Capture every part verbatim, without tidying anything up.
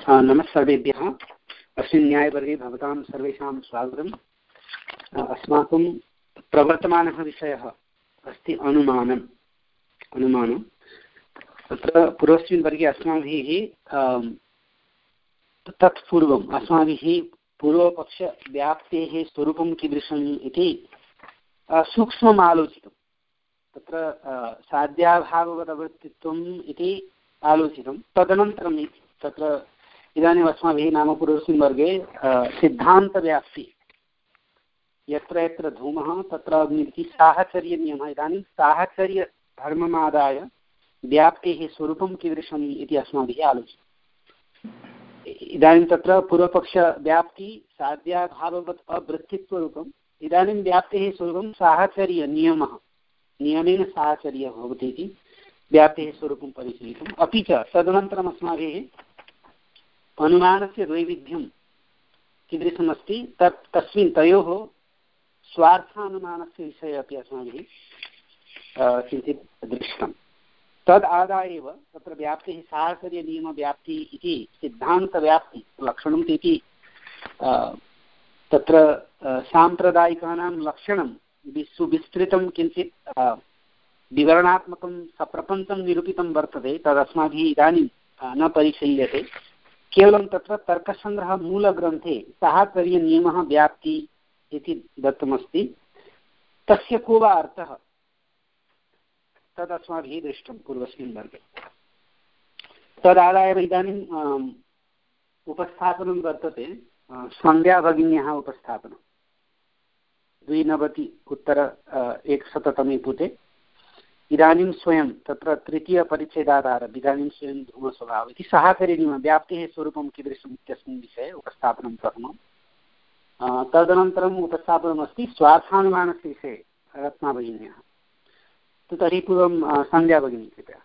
नमः सर्वेभ्यः। अस्मिन् न्यायवर्गे भवतां सर्वेषां स्वागतम्। अस्माकं प्रवर्तमानः विषयः अस्ति अनुमानम्। अनुमानं तत्र पूर्वस्मिन् वर्गे अस्माभिः तत्पूर्वम् अस्माभिः पूर्वपक्षव्याप्तेः स्वरूपं कीदृशम् इति सूक्ष्मम् आलोचितं। तत्र साध्याभाववदवृत्तित्वम् इति आलोचितं। तदनन्तरं तत्र इदानीम् अस्माभिः नाम पूर्वस्मिन् वर्गे सिद्धान्तव्याप्ति, यत्र यत्र धूमः तत्र अग्निरिति साहचर्यनियमः। इदानीं साहचर्यधर्ममादाय व्याप्तेः स्वरूपं कीदृशम् इति अस्माभिः आलोचितम्। इदानीं तत्र पूर्वपक्षव्याप्ति साध्याभाववत् अवृत्तित्वरूपम्। इदानीं व्याप्तेः स्वरूपं साहचर्यनियमः, नियमेन साहचर्यः भवति इति व्याप्तेः स्वरूपं परिशीलितम्। अपि च तदनन्तरम् अस्माभिः अनुमानस्य वैविध्यं कीदृशमस्ति तत् तस्मिन् तयोः स्वार्थानुमानस्य विषये अपि अस्माभिः किञ्चित् दृष्टं। तद् आदाय एव तत्र व्याप्तिः साहचर्यनियमव्याप्ति इति सिद्धान्तव्याप्ति लक्षणम् इति तत्र साम्प्रदायिकानां लक्षणं सुविस्तृतं किञ्चित् विवरणात्मकं सप्रपञ्चं निरूपितं वर्तते। तदस्माभिः इदानीं न परिशील्यते। केवलं तत्र तर्कसङ्ग्रहमूलग्रन्थे साहचर्यनियमः व्याप्ति इति दत्तमस्ति। तस्य को वा अर्थः तदस्माभिः दृष्टं पूर्वस्मिन् वर्गे। तदादाय इदानीम् उपस्थापनं वर्तते सन्ध्याभगिन्याः उपस्थापनं द्विनवति उत्तर एकशततमे पुटे। इदानीं स्वयं तत्र तृतीयपरिच्छेदादारभ्य इदानीं स्वयं धूमस्वभावः इति साहचर्यनियमः व्याप्तेः स्वरूपं कीदृशम् इत्यस्मिन् विषये उपस्थापनं प्रथमं। तदनन्तरम् उपस्थापनमस्ति स्वार्थानुमानस्य विषये रत्नाभगिन्याः। तो तर्हि पूर्वं सन्ध्या भगिनी कृपया।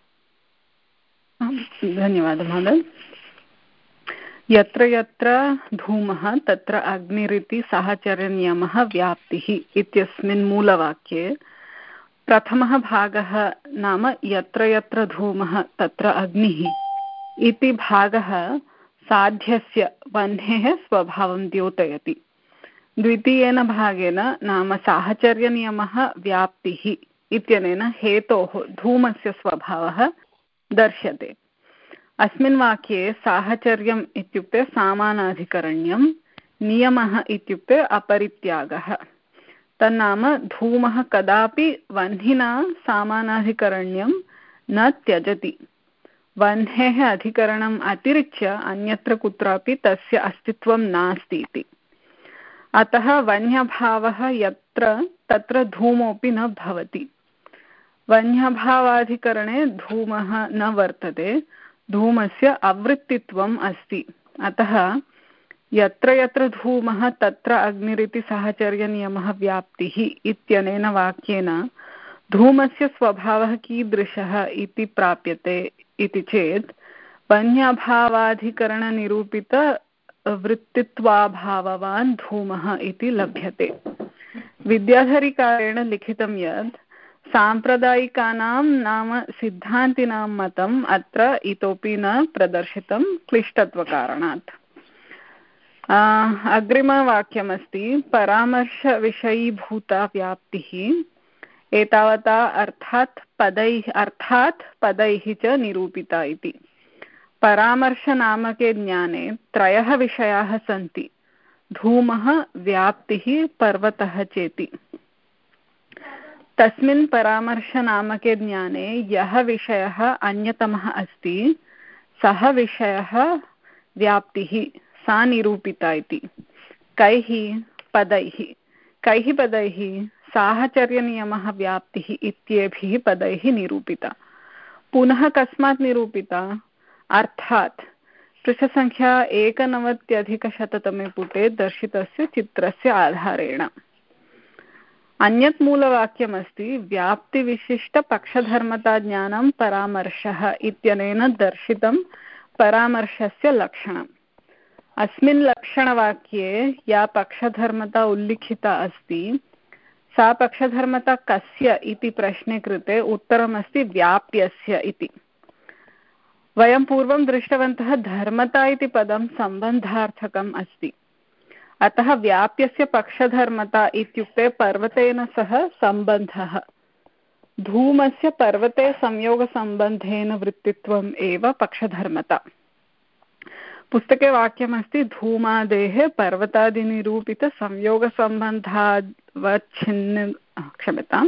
धन्यवादः महोदय। यत्र यत्र धूमः तत्र अग्निरिति साहचर्यनियमः व्याप्तिः इत्यस्मिन् मूलवाक्ये प्रथमः भागः नाम यत्र यत्र धूमः तत्र अग्निः इति भागः साध्यस्य वह्नेः स्वभावं द्योतयति। द्वितीयेन भागेन नाम साहचर्यनियमः व्याप्तिः इत्यनेन हेतोः धूमस्य स्वभावः दर्श्यते। अस्मिन् वाक्ये साहचर्यम् इत्युक्ते सामानाधिकरण्यं, नियमः इत्युक्ते अपरित्यागः। तन्नाम धूमः कदापि वह्निना सामानाधिकरण्यं न त्यजति। वह्नेः अधिकरणम् अतिरिच्य अन्यत्र कुत्रापि तस्य अस्तित्वं नास्ति इति। अतः वह्न्यभावः यत्र तत्र धूमोऽपि न भवति। वह्न्यभावाधिकरणे धूमः न वर्तते, धूमस्य अवृत्तित्वम् अस्ति। अतः यत्र यत्र धूमः तत्र अग्निरिति साहचर्यनियमः व्याप्तिः इत्यनेन वाक्येन धूमस्य स्वभावः कीदृशः इति प्राप्यते इति चेत् वह्न्यभावाधिकरणनिरूपित वृत्तित्वाभाववान् धूमः इति लभ्यते। विद्याधरीकारेण लिखितं यत् साम्प्रदायिकानां नाम सिद्धान्तिनां मतम् अत्र इतोपि न प्रदर्शितं क्लिष्टत्वकारणात्। अग्रिमवाक्यमस्ति परामर्शविषयीभूता व्याप्तिः एतावता अर्थात् पदैः अर्थात् पदैः च निरूपिता इति। परामर्शनामके ज्ञाने त्रयः विषयाः सन्ति। धूमः, व्याप्तिः, पर्वतः चेति। तस्मिन् परामर्शनामके ज्ञाने यः विषयः अन्यतमः अस्ति सः विषयः व्याप्तिः सा निरूपिता इति। कैः पदैः कैः पदैः साहचर्यनियमः व्याप्तिः इत्येभिः पदैः निरूपिता। पुनः कस्मात् निरूपिता? अर्थात् पृष्ठसङ्ख्या एकनवत्यधिकशततमे पुटे दर्शितस्य चित्रस्य आधारेण। अन्यत् मूलवाक्यमस्ति व्याप्तिविशिष्टपक्षधर्मताज्ञानं परामर्शः इत्यनेन दर्शितं परामर्शस्य लक्षणम्। अस्मिन् लक्षणवाक्ये या पक्षधर्मता उल्लिखिता अस्ति सा पक्षधर्मता कस्य इति प्रश्ने कृते उत्तरमस्ति व्याप्यस्य इति। वयं पूर्वं दृष्टवन्तः धर्मता इति पदं सम्बन्धार्थकम् अस्ति, अतः व्याप्यस्य पक्षधर्मता इत्युक्ते पर्वतेन सह सम्बन्धः। धूमस्य पर्वते संयोगसम्बन्धेन वृत्तित्वम् एव पक्षधर्मता। पुस्तके वाक्यमस्ति धूमादेः पर्वतादिनिरूपितसंयोगसम्बन्धावच्छिन्न क्षम्यतां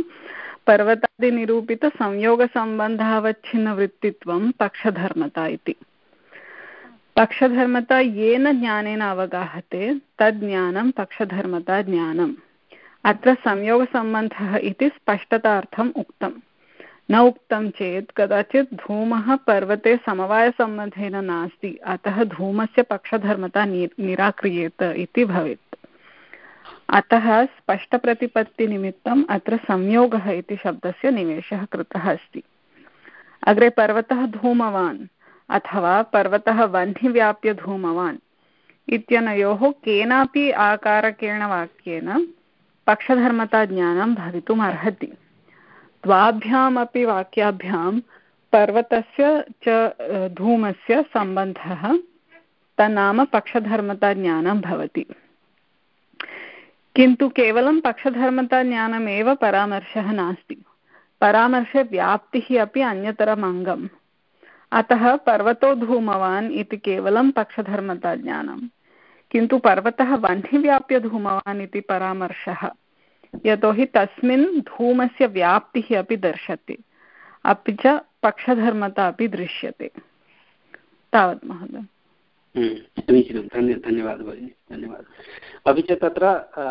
पर्वतादिनिरूपितसंयोगसम्बन्धावच्छिन्नवृत्तित्वं पक्षधर्मता इति। पक्षधर्मता येन ज्ञानेन अवगाहते तद् ज्ञानं पक्षधर्मता ज्ञानम्। अत्र संयोगसम्बन्धः इति स्पष्टतार्थम् उक्तम्। न उक्तं चेत् कदाचित् धूमः पर्वते समवायसम्बन्धेन नास्ति, अतः धूमस्य पक्षधर्मता नि निराक्रियेत इति भवेत्। अतः स्पष्टप्रतिपत्तिनिमित्तम् अत्र संयोगः इति शब्दस्य निवेशः कृतः अस्ति। अग्रे पर्वतः धूमवान् अथवा पर्वतः वह्निव्याप्य धूमवान् इत्यनयोः केनापि आकारकेण वाक्येन पक्षधर्मता ज्ञानं भवितुम् अर्हति। द्वाभ्यामपि वाक्याभ्यां पर्वतस्य च धूमस्य सम्बन्धः तन्नाम पक्षधर्मता ज्ञानं भवति। किन्तु केवलं पक्षधर्मता ज्ञानमेव परामर्शः नास्ति, परामर्शे व्याप्तिः अपि अन्यतरम् अङ्गम्। अतः पर्वतो धूमवान् इति केवलं पक्षधर्मता ज्ञानं, किन्तु पर्वतः वह्निव्याप्य धूमवान् इति परामर्शः, यतोहि तस्मिन् धूमस्य व्याप्तिः अपि दर्शते, अपि च पक्षधर्मता अपि दृश्यते। तावत् महोदय। समीचीनं, धन्य धन्यवादः भगिनि, धन्यवादः। अपि च तत्र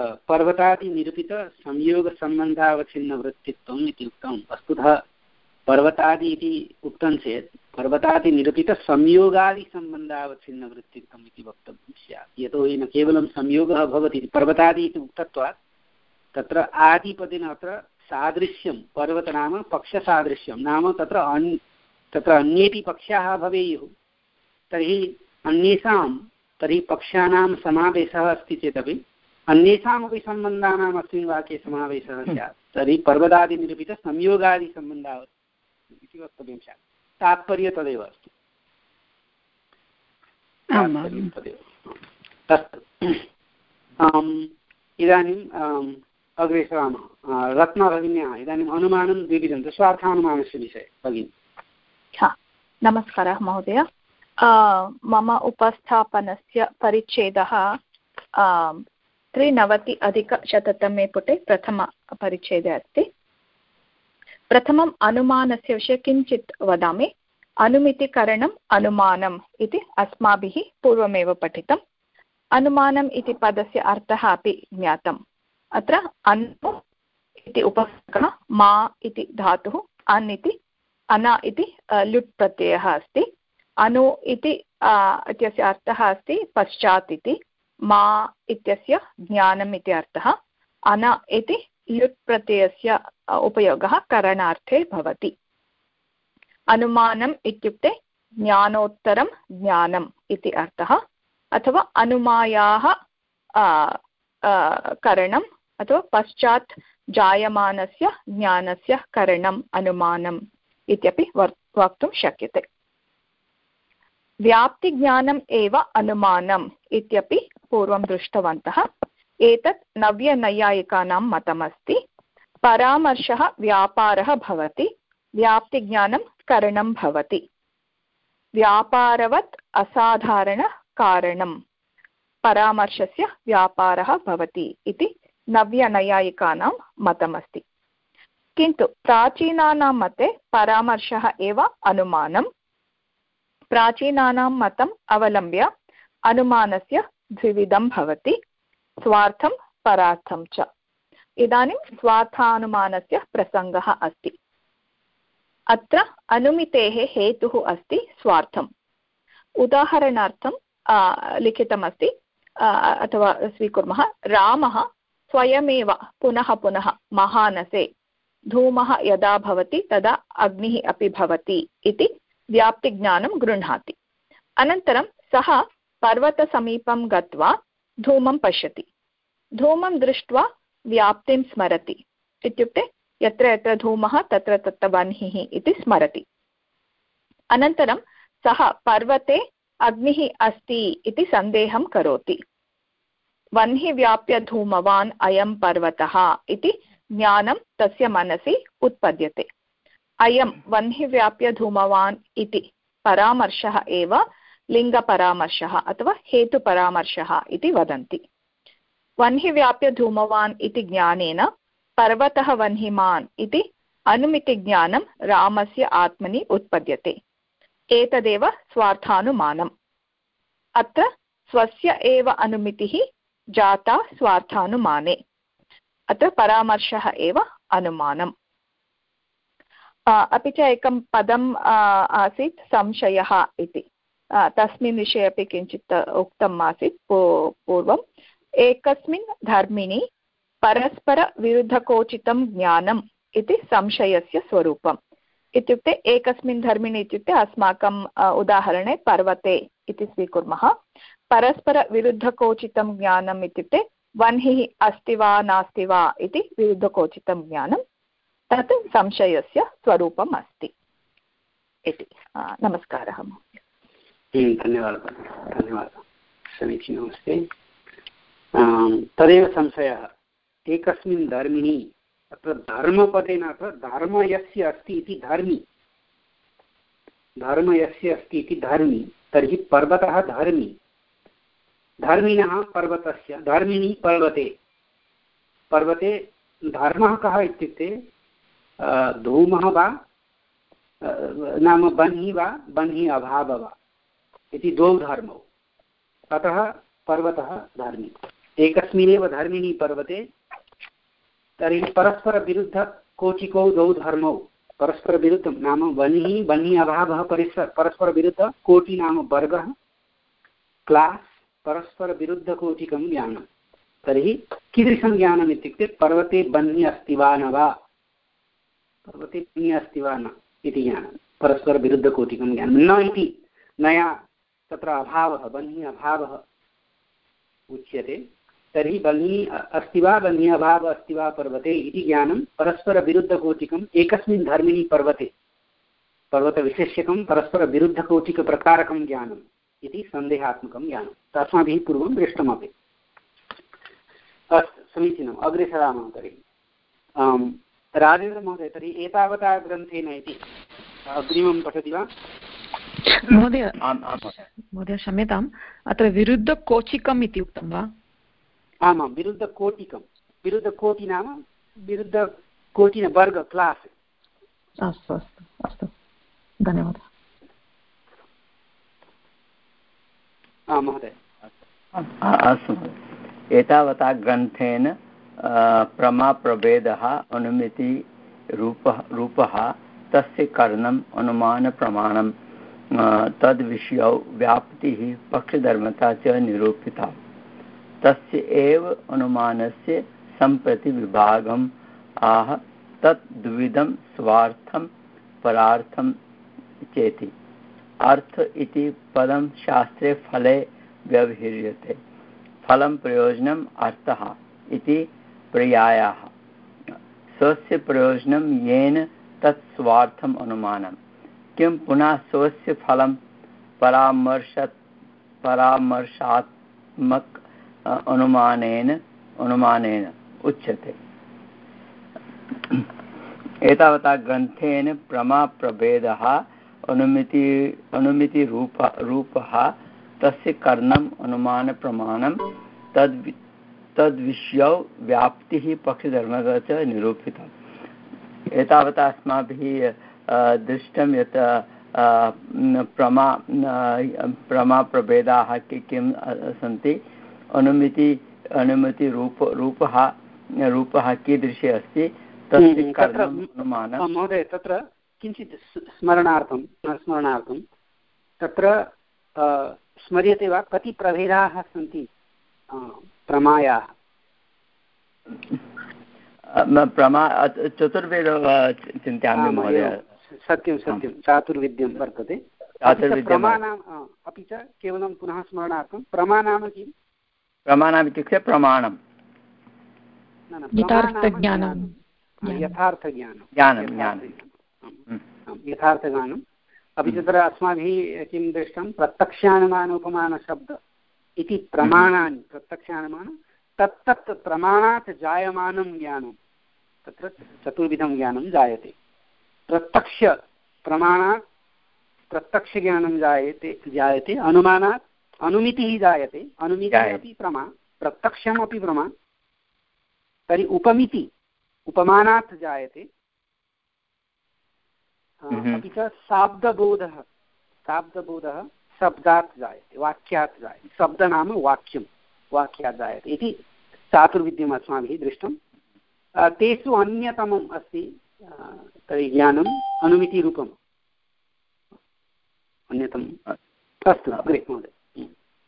पर्वतादिनिरूपितसंयोगसम्बन्धावच्छिन्नवृत्तित्वम् इति उक्तं। वस्तुतः पर्वतादि इति उक्तं चेत् पर्वतादिनिरूपितसंयोगादिसम्बन्धावच्छिन्नवृत्तित्वम् इति वक्तव्यं स्यात्। यतोहि न केवलं संयोगः भवति, पर्वतादि इति उक्तत्वात् तत्र आदिपदेन अत्र सादृश्यं, पर्वत नाम पक्षसादृश्यं, नाम तत्र अन् तत्र अन्येपि पक्षाः भवेयुः, तर्हि अन्येषां तर्हि पक्षानां समावेशः अस्ति चेदपि अन्येषामपि सम्बन्धानाम् अस्मिन् वाक्ये समावेशः स्यात्। तर्हि पर्वतादिनिरूपितसंयोगादिसम्बन्धः इति वक्तव्यं स्यात्। तात्पर्य तदेव अस्ति, तात्पर्यं तदेव। अस्तु, इदानीं अग्रे सरामः। रत्नभगिन्याः इदानीम् अनुमानं द्विविधं, स्वार्थानुमानस्य विषये भगिनि। नमस्कारः महोदय। मम उपस्थापनस्य परिच्छेदः त्रिनवति अधिकशततमे पुटे प्रथमपरिच्छेदे अस्ति। प्रथमम् अनुमानस्य विषये किञ्चित् वदामि। अनुमितिकरणम् अनुमानम् इति अस्माभिः पूर्वमेव पठितम्। अनुमानम् इति पदस्य अर्थः अपि ज्ञातम्। अत्र अनु इति उपसर्गः, मा इति धातुः, अन् इति अना इति लुट् प्रत्ययः अस्ति। अनु इति इत्यस्य अर्थः अस्ति पश्चात् इति, मा इत्यस्य ज्ञानम् इति अर्थः, अना इति लुट् प्रत्ययस्य उपयोगः करणार्थे भवति। अनुमानम् इत्युक्ते ज्ञानोत्तरं ज्ञानम् इति अर्थः, अथवा अनुमायाः करणम् अथवा पश्चात् जायमानस्य ज्ञानस्य करणम् अनुमानम् इत्यपि वक्तुं शक्यते। व्याप्तिज्ञानम् एव अनुमानम् इत्यपि पूर्वं दृष्टवन्तः। एतत् नव्यनैयायिकानां मतमस्ति। परामर्शः व्यापारः भवति, व्याप्तिज्ञानं करणं भवति। व्यापारवत् असाधारणकारणं परामर्शस्य व्यापारः भवति इति नव्यनैयायिकानां मतमस्ति। किन्तु प्राचीनानां मते परामर्शः एव अनुमानम्। प्राचीनानां मतम् अवलम्ब्य अनुमानस्य द्विविधं भवति, स्वार्थं परार्थं च। इदानीं स्वार्थानुमानस्य प्रसङ्गः अस्ति। अत्र अनुमितेः हेतुः अस्ति स्वार्थम्। उदाहरणार्थं लिखितमस्ति अथवा स्वीकुर्मः। रामः स्वयमेव पुनः पुनः महानसे धूमः यदा भवति तदा अग्निः अपि भवति इति व्याप्तिज्ञानं गृह्णाति। अनन्तरं सः पर्वतसमीपं गत्वा धूमं पश्यति। धूमं दृष्ट्वा व्याप्तिं स्मरति, इत्युक्ते यत्र यत्र धूमः तत्र तत्र वह्निः इति स्मरति। अनन्तरं सः पर्वते अग्निः अस्ति इति सन्देहं करोति। वह्नि व्याप्य धूमवान् अयं पर्वतः इति ज्ञानं तस्य मनसि उत्पद्यते। अयं वह्नि व्याप्य धूमवान् इति परामर्शः एव लिङ्गपरामर्शः अथवा हेतुपरामर्शः इति वदन्ति। वह्नि व्याप्य धूमवान् इति ज्ञानेन पर्वतः वह्निमान् इति अनुमितिज्ञानं रामस्य आत्मनि उत्पद्यते। एतदेव स्वार्थानुमानम्। अत्र स्वस्य एव अनुमितिः जाता स्वार्थानुमाने। अत्र परामर्शः एव अनुमानम्। अपि च एकं पदम् आसीत् संशयः इति, तस्मिन् विषये अपि किञ्चित् उक्तम् आसीत् पूर्वम्। एकस्मिन् धर्मिणि परस्परविरुद्धकोचितं ज्ञानम् इति संशयस्य स्वरूपम्। इत्युक्ते एकस्मिन् धर्मिणि इत्युक्ते अस्माकम् उदाहरणे पर्वते इति स्वीकुर्मः। परस्परविरुद्धकोचितं ज्ञानम् इत्युक्ते वह्निः अस्ति वा नास्ति वा इति विरुद्धकोचितं ज्ञानं, तत् संशयस्य स्वरूपम् अस्ति इति। नमस्कारः महोदय। धन्यवादः धन्यवादः समीचीनमस्ति। तदेव संशयः एकस्मिन् धर्मिणि, अत्र धर्मपदेन अत्र धर्म यस्य अस्ति इति धर्मी, धर्म यस्य अस्ति इति धर्मी, तर्हि पर्वतः धर्मी, धर्मिणः पर्वतस्य, धर्मिणी पर्वते। पर्वते धर्मः कः इत्युक्ते धूमः वा नाम बह्निः वा बह्निः अभावः वा इति द्वौ धर्मौ। अतः पर्वतः धर्मी। एकस्मिन्नेव धर्मिणि पर्वते, तर्हि परस्परविरुद्धकोटिकौ द्वौ धर्मौ। परस्परविरुद्धं नाम वह्निः बह्निः अभावः परिसर परस्परविरुद्धकोटि नाम वर्गः, क्लास् परस्परविरुद्धकोटिकं ज्ञानं। तर्हि कीदृशं ज्ञानम् इत्युक्ते पर्वते बह्निः अस्ति वा न वा, पर्वते बह्निः अस्ति वा न इति ज्ञानं, परस्परविरुद्धकोटिकं ज्ञानं। न इति नया तत्र अभावः, बह्निः अभावः उच्यते। तर्हि बह्निः अस्ति वा बह्निः अभावः अस्ति वा पर्वते इति ज्ञानं परस्परविरुद्धकोटिकम् एकस्मिन् धर्मिणि पर्वते, पर्वतविशेष्यकं परस्परविरुद्धकोटिकप्रकारकं ज्ञानम् इति सन्देहात्मकं ज्ञानं। अस्माभिः पूर्वं दृष्टमपि। अस्तु समीचीनम्, अग्रे सरामः। तर्हि राजेन्द्रमहोदय, तर्हि एतावता ग्रन्थेन इति अग्रिमं पठति वा? महोदय महोदय क्षम्यताम्, अत्र विरुद्धकोचिकम् इति उक्तं वा? आमां, विरुद्धकोटिकं, विरुद्धकोटि नाम विरुद्धकोटि वर्ग क्लास्। अस्तु अस्तु अस्तु, धन्यवादः। महोदय अस्तु, एतावता ग्रन्थेन प्रमाप्रभेदः अनुमिति रूपः रूपः तस्य करणम् अनुमानप्रमाणं तद्विषयौ व्याप्तिः पक्षधर्मता च निरूपिता। तस्य एव अनुमानस्य सम्प्रति विभागम् आह तत् द्विविधं स्वार्थं परार्थं चेति। अर्थ इति पदं शास्त्रे फले व्यवह्रियते। फलं प्रयोजनम् अर्थः इति पर्यायः। स्वस्य प्रयोजनं येन तत् स्वार्थम् अनुमानं। किं पुनः स्वस्य फलं परामर्शत् परामर्शात्मक अनुमानेन अनुमानेन उच्यते। एतावता ग्रन्थेन प्रमाप्रभेदः अनुमिति अनुमिति रूप रूपः तस्य करणम् अनुमानप्रमाणं तद् तद्विषयौ व्याप्तिः पक्षधर्मः च निरूपिता। एतावता अस्माभिः दृष्टं यत् प्रमा प्रमाप्रभेदाः किं सन्ति। अनुमिति अनुमिति रूप रूपः रूपः कीदृशी अस्ति तस्य करणम् अनुमानं। महोदय, तत्र किञ्चित् स्मरणार्थं स्मरणार्थं तत्र स्मर्यते वा कति प्रभेदाः सन्ति प्रमायाः? प्रमा चतुर्वेद चिन्तयामि महोदय। सत्यं सत्यं, चातुर्विध्यं वर्तते। प्रमाणाम् अपि च केवलं पुनः स्मरणार्थं प्रमा नाम किं? प्रमा नाम इत्युक्ते प्रमाणं, यथार्थज्ञानं, यथार्थज्ञानं, यथार्थज्ञानं। अपि तत्र अस्माभिः किं दृष्टं प्रत्यक्षानुमान उपमानशब्द इति प्रमाणानि प्रत्यक्षानुमान तत्तत् प्रमाणात् जायमानं ज्ञानं तत्र चतुर्विधं ज्ञानं जायते प्रत्यक्षप्रमाणात् प्रत्यक्षज्ञानं जायते जायते अनुमानात् अनुमितिः जायते अनुमितिः अपि प्रमा प्रत्यक्षमपि प्रमा तर्हि उपमिति उपमानात् जायते अपि च शाब्दबोधः शाब्दबोधः शब्दात् जायते वाक्यात् जायते शब्द नाम वाक्यं वाक्यात् जायते इति चातुर्विध्यम् अस्माभिः दृष्टं तेषु अन्यतमम् अस्ति तर्हि ज्ञानम् अनुमितिरूपम् अन्यतमम् अस्तु अग्रे महोदय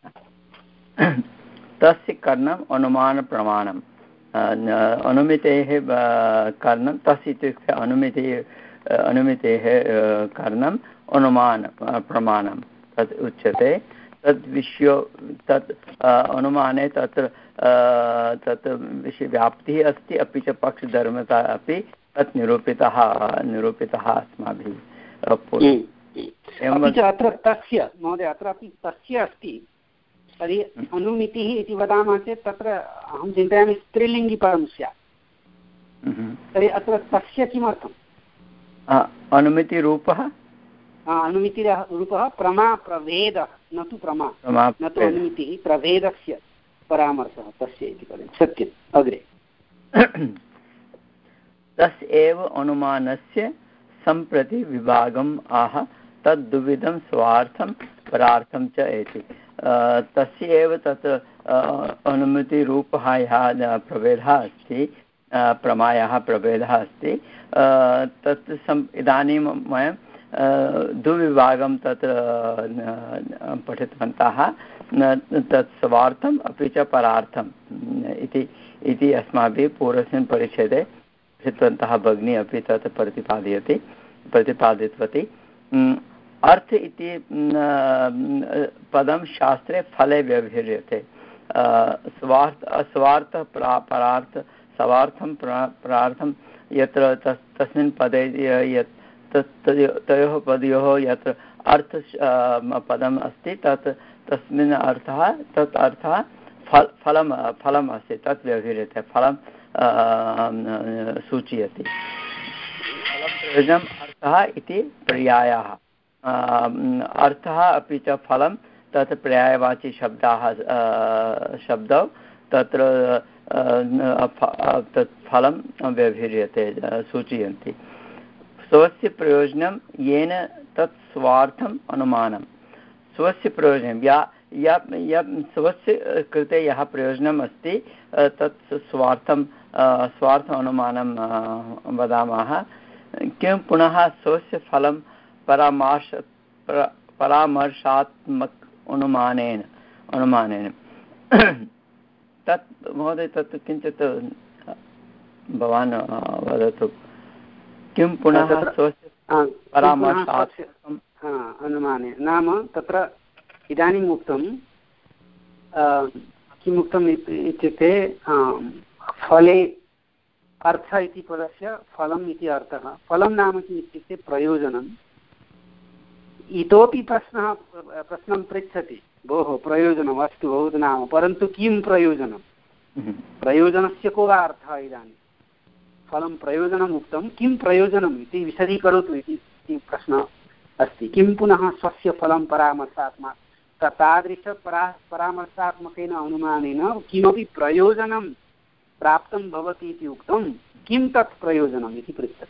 तस्य कर्णम् अनुमानप्रमाणम् अनुमितेः कर्णं तस्य इत्युक्ते अनुमितेः अनुमितेः कर्णम् अनुमान प्रमाणं तत् उच्यते तद् विषयो तत् अनुमाने तत्र तत् विषयव्याप्तिः अस्ति अपि च पक्षधर्मता अपि तत् निरूपितः निरूपितः अस्माभिः अत्र तस्य महोदय अत्रापि तस्य अस्ति तर्हि अनुमितिः इति वदामः चेत् तत्र अहं चिन्तयामि स्त्रीलिङ्गिपदं स्यात् तर्हि अत्र तस्य किमर्थम् अनुमितिरूपः अनुमितिरूपः प्रमा प्रभेदः न तु प्रमा न तु अनुमितिः प्रभेदस्य परामर्शः तस्य इति पदं सत्यम् अग्रे तस्य एव अनुमानस्य सम्प्रति विभागम् आह तद्द्विविधं स्वार्थं परार्थं च इति तस्य एव तत्र अनुमितिरूपः यः प्रभेदः अस्ति प्रमायाः प्रभेदः अस्ति तत् सम् इदानीं वयं द्विविभागं तत्र पठितवन्तः तत् स्वार्थम् अपि च परार्थम् इति इति अस्माभिः पूर्वस्मिन् परिच्छेदे पठितवन्तः भगिनी अपि तत् प्रतिपादयति प्रतिपादितवती अर्थ इति पदं शास्त्रे फले व्यवह्रियते स्वार्थ अस्वार्थ परार्थ स्वार्थं परार्थं यत्र तस्मिन् पदे यत् तयोः पदयोः यत्र अर्थ पदम् अस्ति तत् तस्मिन् अर्थः तत् अर्थः फल फलं फलम् अस्ति तत् व्यवह्रियते फलं सूचयति फलप्रयोजनम् अर्थः इति पर्यायः अर्थः अपि च फलं तत् पर्यायवाची शब्दाः शब्दौ तत्र तत् फलं व्यवह्रियते सूचयन्ति स्वस्य प्रयोजनं येन तत् स्वार्थम् अनुमानं स्वस्य प्रयोजनं या या स्वस्य कृते यः प्रयोजनम् अस्ति तत् स्वार्थं स्वार्थ अनुमानं वदामः किं पुनः स्वस्य फलं परामर्श परामर्शात्मक अनुमानेन अनुमानेन तत् महोदय तत् किञ्चित् भवान् वदतु किं पुनः स्वस्य परामर्शात्मकम् अनुमाने नाम तत्र इदानीम् उक्तं किम् उक्तम् इत्युक्ते फले अर्थ इति पदस्य फलम् इति अर्थः फलं नाम किम् इत्युक्ते प्रयोजनम् इतोपि प्रश्नः प्रश्नं पृच्छति भोः प्रयोजनम् अस्तु बहु नाम परन्तु किं प्रयोजनं प्रयोजनस्य को वा अर्थः इदानीं फलं प्रयोजनम् उक्तं किं प्रयोजनम् इति विशदीकरोतु इति प्रश्नः अस्ति किं पुनः स्वस्य फलं परामर्शात्मक तादृशपरा परामर्शात्मकेन अनुमानेन किमपि प्रयोजनं प्राप्तं भवति इति उक्तं किं तत् प्रयोजनम् इति पृच्छति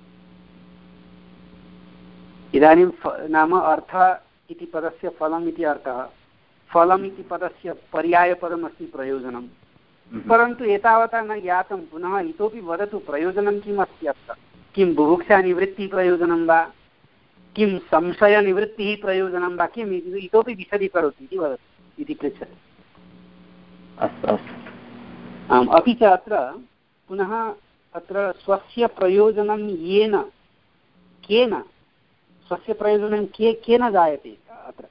इदानीं नाम अर्थ इति पदस्य फलम् इति अर्थः फलम् इति पदस्य पर्यायपदमस्ति प्रयोजनं परन्तु एतावता न ज्ञातं पुनः इतोपि वदतु प्रयोजनं किम् अस्ति अत्र किं बुभुक्षानिवृत्तिप्रयोजनं वा किं संशयनिवृत्तिः प्रयोजनं वा किम् इतोपि विशदीकरोतु इति वदतु इति पृच्छति अस्तु आम् अपि च अत्र पुनः अत्र स्वस्य प्रयोजनं येन केन स्वस्य प्रयोजनं के केन जायते अत्र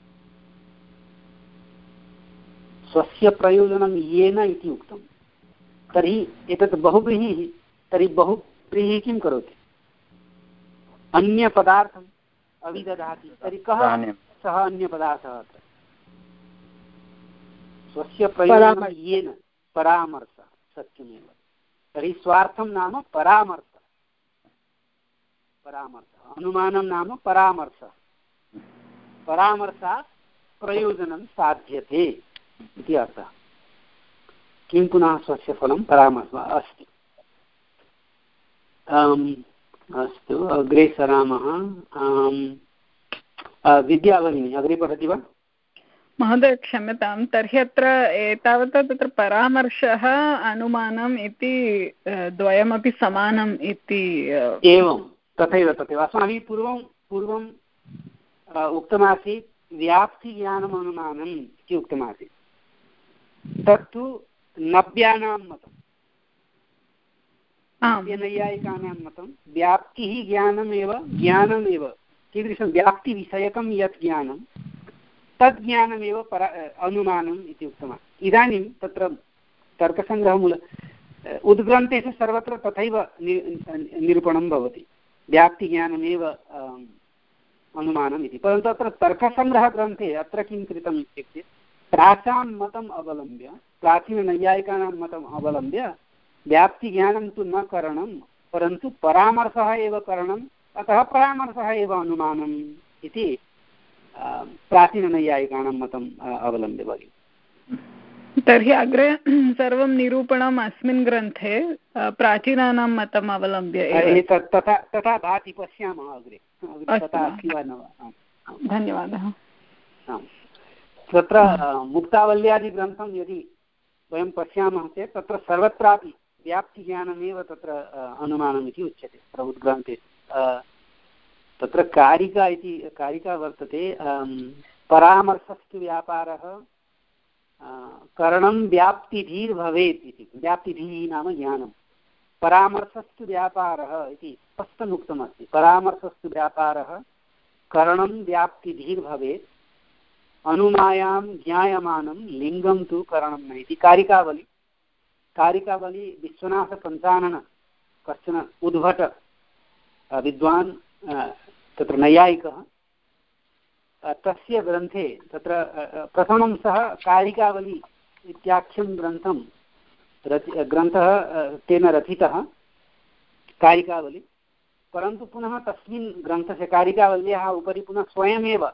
स्वस्य प्रयोजनं येन इति उक्तं तर्हि एतत् बहुव्रीहिः तर्हि बहुव्रीहिः किं करोति अन्यपदार्थं अविदधाति तर्हि कः सः अन्यपदार्थः अत्र स्वस्य प्रयोजनं येन परामर्शः सत्यमेव तर्हि स्वार्थं नाम परामर्शः परामर्शः अनुमानं नाम परामर्शः परामर्शात् प्रयोजनं साध्यते इति अर्थः किं पुनः स्वस्य फलं परामर्शः अस्ति अस्तु अग्रे सरामः विद्या भगिनी अग्रे पठति वा महोदय क्षम्यतां तर्हि अत्र एतावता तत्र परामर्शः अनुमानम् इति द्वयमपि समानम् इति एवं तथैव तथैव अस्माभिः पूर्वं पूर्वं उक्तमासीत् व्याप्तिज्ञानम् अनुमानम् इति उक्तमासीत् तत्तु नव्यानां मतम् नैयायिकानां मतं व्याप्तिः ज्ञानमेव ज्ञानमेव कीदृशं व्याप्तिविषयकं यत् ज्ञानं तद् ज्ञानमेव पर अनुमानम् इति उक्तवान् इदानीं तत्र तर्कसङ्ग्रहमूल उद्ग्रन्थेषु सर्वत्र तथैव निरूपणं भवति व्याप्तिज्ञानमेव अनुमानम् इति परन्तु अत्र तर्कसङ्ग्रहग्रन्थे अत्र किं कृतम् इत्युक्ते प्राचां मतम् अवलम्ब्य प्राचीननैयायिकानां मतम् अवलम्ब्य व्याप्तिज्ञानं तु न करणं परन्तु परामर्शः एव करणम् अतः परामर्शः एव अनुमानम् इति प्राचीननैयायिकानां मतम् अवलम्ब्य भगिनि तर्हि अग्रे सर्वं निरूपणम् अस्मिन् ग्रन्थे प्राचीनानां मतम् अवलम्ब्य तथा तथा भाति पश्यामः अग्रे तथा अस्ति वा न वा धन्यवादः तत्र मुक्तावल्यादिग्रन्थं यदि वयं पश्यामः चेत् तत्र सर्वत्रापि व्याप्तिज्ञानमेव तत्र अनुमानम् इति उच्यते तत्र उद्ग्रन्थे तत्र कारिका इति कारिका वर्तते परामर्शस्तु व्यापारः करणं व्याप्तिधीर्भवेत् इति व्याप्तिधीः नाम ज्ञानं परामर्शस्तु व्यापारः इति स्पष्टमुक्तमस्ति परामर्शस्तु व्यापारः करणं व्याप्तिधीर्भवेत् अनुमायां ज्ञायमानं लिङ्गं तु करणं न इति कारिकावली कारिकावली विश्वनाथपञ्चानन कश्चन उद्भट विद्वान् तत्र नैयायिकः तस्य ग्रन्थे तत्र प्रथमं सः कारिकावली इत्याख्यं ग्रन्थं रचि ग्रन्थः तेन रचितः कारिकावली परन्तु पुनः तस्मिन् ग्रन्थस्य कारिकावल्याः उपरि पुनः स्वयमेव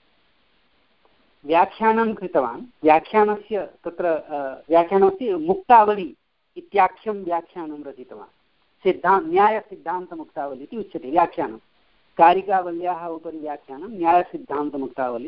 व्याख्यानं कृतवान् व्याख्यानस्य तत्र व्याख्यानस्य मुक्तावली इत्याख्यं व्याख्यानं रचितवान् सिद्धान्त न्यायसिद्धान्तमुक्तावली इति उच्यते व्याख्यानं कारिकावल्याः उपरि व्याख्यानं न्यायसिद्धान्तमुक्तावली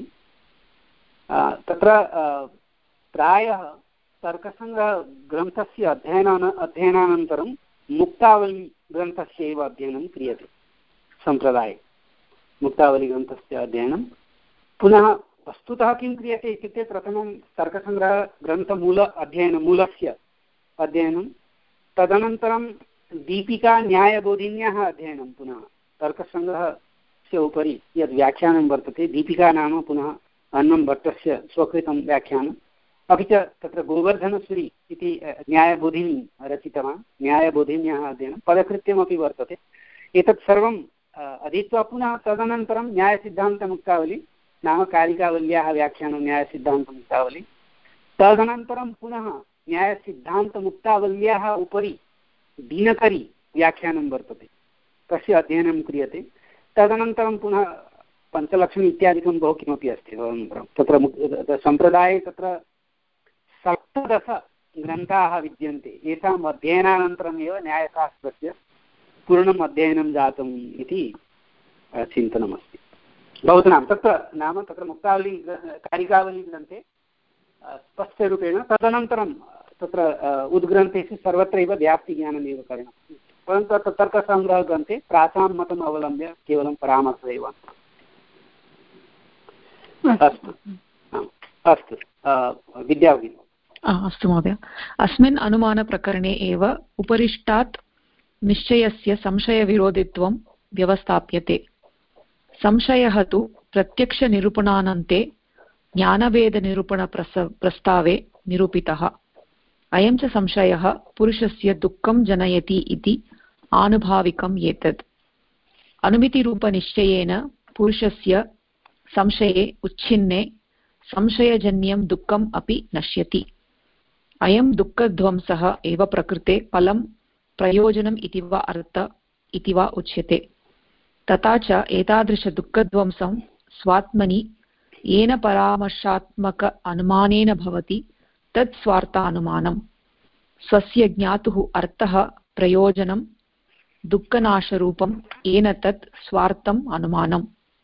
तत्र प्रायः तर्कसङ्ग्रहग्रन्थस्य अध्ययनान अध्ययनानन्तरं मुक्तावली ग्रन्थस्य एव अध्ययनं क्रियते सम्प्रदाये मुक्तावलीग्रन्थस्य अध्ययनं पुनः वस्तुतः किं क्रियते इत्युक्ते प्रथमं तर्कसङ्ग्रहग्रन्थमूल अध्ययनं मूलस्य अध्ययनं तदनन्तरं दीपिका न्यायबोधिन्याः अध्ययनं पुनः तर्कसङ्ग्रहस्य उपरि यद् व्याख्यानं वर्तते दीपिका नाम पुनः अन्नं भट्टस्य स्वकृतं व्याख्यानम् अपि च तत्र गोवर्धनसुरी इति न्यायबोधिनी रचितवान् न्यायबोधिन्याः अध्ययनं पदकृत्यमपि वर्तते एतत् सर्वम् अधीत्वा पुनः तदनन्तरं न्यायसिद्धान्तमुक्तावली नाम कारिकावल्याः व्याख्यानं न्यायसिद्धान्तमुक्तावली तदनन्तरं पुनः न्यायसिद्धान्तमुक्तावल्याः उपरि दिनकरी व्याख्यानं वर्तते तस्य अध्ययनं क्रियते तदनन्तरं पुनः पञ्चलक्ष्मी इत्यादिकं बहु किमपि अस्ति तदनन्तरं तत्र सम्प्रदाये तत्र सप्तदशग्रन्थाः विद्यन्ते येषाम् अध्ययनानन्तरमेव न्यायशास्त्रस्य पूर्णम् अध्ययनं जातम् इति चिन्तनमस्ति भवतु नाम तत्र नाम तत्र मुक्तावली कारिकावली ग्रन्थे स्पष्टरूपेण तदनन्तरं तत्र उद्ग्रन्थेषु सर्वत्रैव व्याप्तिज्ञानमेव करणं परन्तु तत्र तर्कसङ्ग्रहग्रन्थे प्राचां मतम् अवलम्ब्य केवलं परामर्शः एव अस्तु अस्तु विद्याभगिनी अस्तु महोदय अस्मिन् अनुमानप्रकरणे एव उपरिष्टात् निश्चयस्य संशयविरोधित्वं व्यवस्थाप्यते संशयः तु प्रत्यक्षनिरूपणानन्ते ज्ञानभेदनिरूपणप्रस प्रस्तावे निरूपितः अयं च संशयः पुरुषस्य दुःखं जनयति इति आनुभाविकम् एतत् अनुमितिरूपनिश्चयेन पुरुषस्य संशये उच्छिन्ने संशयजन्यं दुःखम् अपि नश्यति। अयं दुःखध्वंसः एव प्रकृते फलं प्रयोजनम् इति वा अर्थ इति वा उच्यते। तथा च एतादृशदुःखध्वंसं स्वात्मनि येन परामर्शात्मक अनुमानेन भवति तत् स्वार्थानुमानम्। स्वस्य ज्ञातुः अर्थः प्रयोजनं दुःखनाशरूपं येन तत् स्वार्थम् अनुमानम्।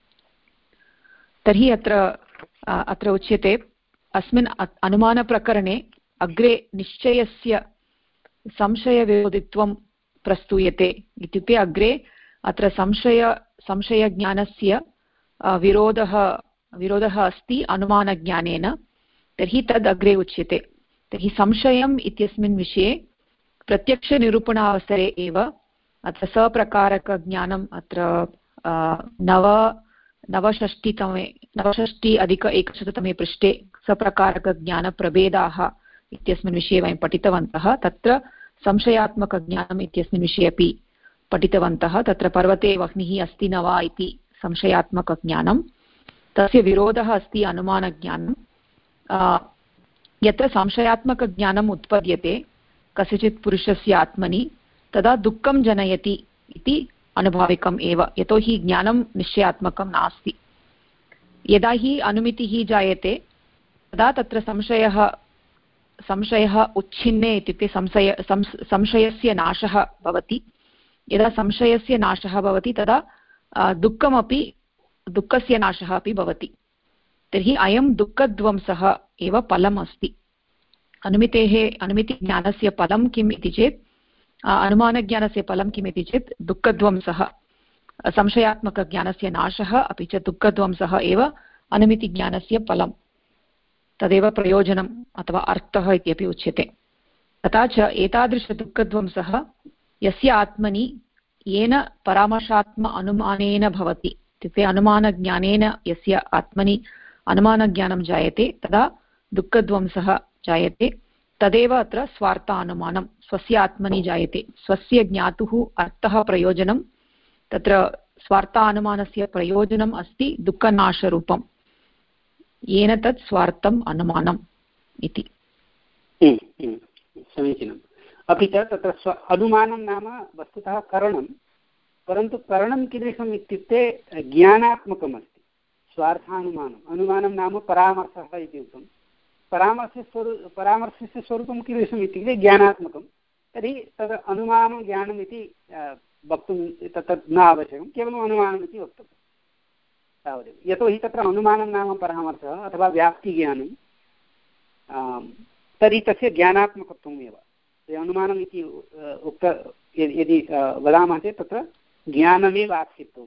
तर्हि अत्र अत्र उच्यते अस्मिन् अनुमानप्रकरणे अग्रे निश्चयस्य संशयविरोधित्वं प्रस्तूयते। इत्युक्ते अग्रे अत्र संशय संशयज्ञानस्य विरोधः विरोधः अस्ति अनुमानज्ञानेन, तर्हि तद् अग्रे उच्यते। तर्हि संशयम् इत्यस्मिन् विषये प्रत्यक्षनिरूपणावसरे एव अत्र सप्रकारकज्ञानम् अत्र नव नवषष्टितमे नवषष्टि अधिक एकशततमे पृष्ठे सप्रकारकज्ञानप्रभेदाः इत्यस्मिन् विषये वयं पठितवन्तः। तत्र संशयात्मकज्ञानम् इत्यस्मिन् विषये अपि पठितवन्तः। तत्र पर्वते वह्निः अस्ति न वा इति संशयात्मकज्ञानं, तस्य विरोधः अस्ति अनुमानज्ञानं। यत्र संशयात्मकज्ञानम् उत्पद्यते कस्यचित् पुरुषस्य आत्मनि तदा दुःखं जनयति इति अनुभाविकम् एव, यतोहि ज्ञानं निश्चयात्मकं नास्ति। यदा हि अनुमितिः जायते तदा तत्र संशयः संशयः उच्छिन्ने इत्युक्ते संशय संशयस्य नाशः भवति। यदा संशयस्य नाशः भवति तदा दुःखमपि दुःखस्य नाशः अपि भवति। तर्हि अयं दुःखध्वंसः एव फलम् अस्ति। अनुमितेः अनुमितिज्ञानस्य फलं किम् इति चेत् अनुमानज्ञानस्य फलं किम् इति चेत् दुःखध्वंसः, संशयात्मकज्ञानस्य नाशः अपि च दुःखध्वंसः एव अनुमितिज्ञानस्य फलं। तदेव प्रयोजनम् अथवा अर्थः इत्यपि उच्यते। तथा च एतादृशदुःखध्वंसः यस्य आत्मनि येन परामर्शात्म अनुमानेन भवति, इत्युक्ते अनुमानज्ञानेन यस्य आत्मनि अनुमानज्ञानं जायते तदा दुःखध्वंसः जायते, तदेव अत्र स्वार्थानुमानं स्वस्य आत्मनि जायते। स्वस्य ज्ञातुः अर्थः प्रयोजनं, तत्र स्वार्थानुमानस्य प्रयोजनम् अस्ति दुःखनाशरूपं, येन तत् स्वार्थम् अनुमानम् इति। समीचीनम्। अपि च तत्र स्व अनुमानं नाम वस्तुतः करणं, परन्तु करणं कीदृशम् इत्युक्ते ज्ञानात्मकम् अस्ति। स्वार्थानुमानम्, अनुमानं नाम परामर्शः इति उक्तं। परामर्शस्य स्वरू परामर्शस्य स्वरूपं कीदृशम् इत्युक्ते ज्ञानात्मकं। तर्हि तद् अनुमानं ज्ञानम् इति वक्तुं तत् न आवश्यकं, केवलम् अनुमानम् इति वक्तव्यं तावदेव। यतोहि तत्र अनुमानं नाम परामर्शः अथवा व्याप्तिज्ञानं, तर्हि तस्य ज्ञानात्मकत्वमेव। अनुमानम् इति उक्त यदि वदामः चेत् तत्र ज्ञानमेव आक्षिप्तो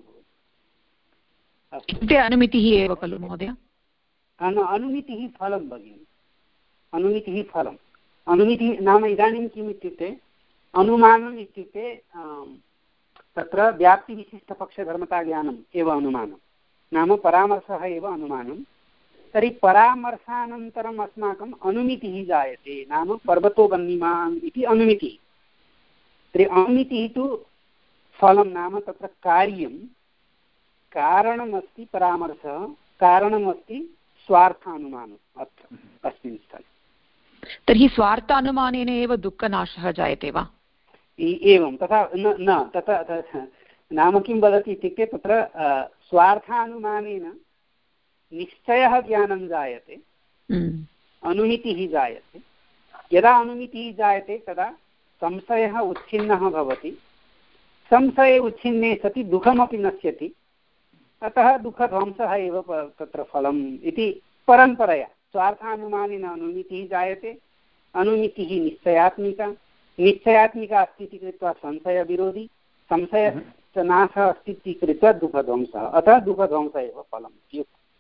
भवति। अनुमितिः एव खलु महोदय? अनुमितिः फलं भगिनि, अनुमितिः फलम्। अनुमितिः नाम इदानीं किम् इत्युक्ते अनुमानम् इत्युक्ते तत्र व्याप्तिविशिष्टपक्षधर्मताज्ञानम् एव अनुमानं, नाम परामर्शः एव अनुमानं। तर्हि परामर्शानन्तरम् अस्माकम् अनुमितिः जायते, नाम पर्वतो वह्निमान् इति अनुमितिः। तर्हि अनुमितिः तु फलं, नाम तत्र कार्यं, कारणमस्ति परामर्शः, कारणमस्ति स्वार्थानुमानम् अत्र अस्मिन् स्थले। तर्हि स्वार्थानुमानेन एव दुःखनाशः जायते वा? एवं तथा न न तथा नाम किं वदति इत्युक्ते तत्र स्वार्थानुमानेन निश्चयः ज्ञानं जायते, अनुमितिः जायते। यदा अनुमितिः जायते तदा संशयः उच्छिन्नः भवति। संशये उच्छिन्ने सति दुःखमपि नश्यति, अतः दुःखध्वंसः एव तत्र फलम् इति परम्परया। स्वार्थानुमानेन अनुमितिः जायते, अनुमितिः निश्चयात्मिका, निश्चयात्मिका अस्ति इति कृत्वा संशयविरोधी, संशयस्य नाशः अस्ति इति कृत्वा दुःखध्वंसः, अतः दुःखध्वंसः एव फलम्।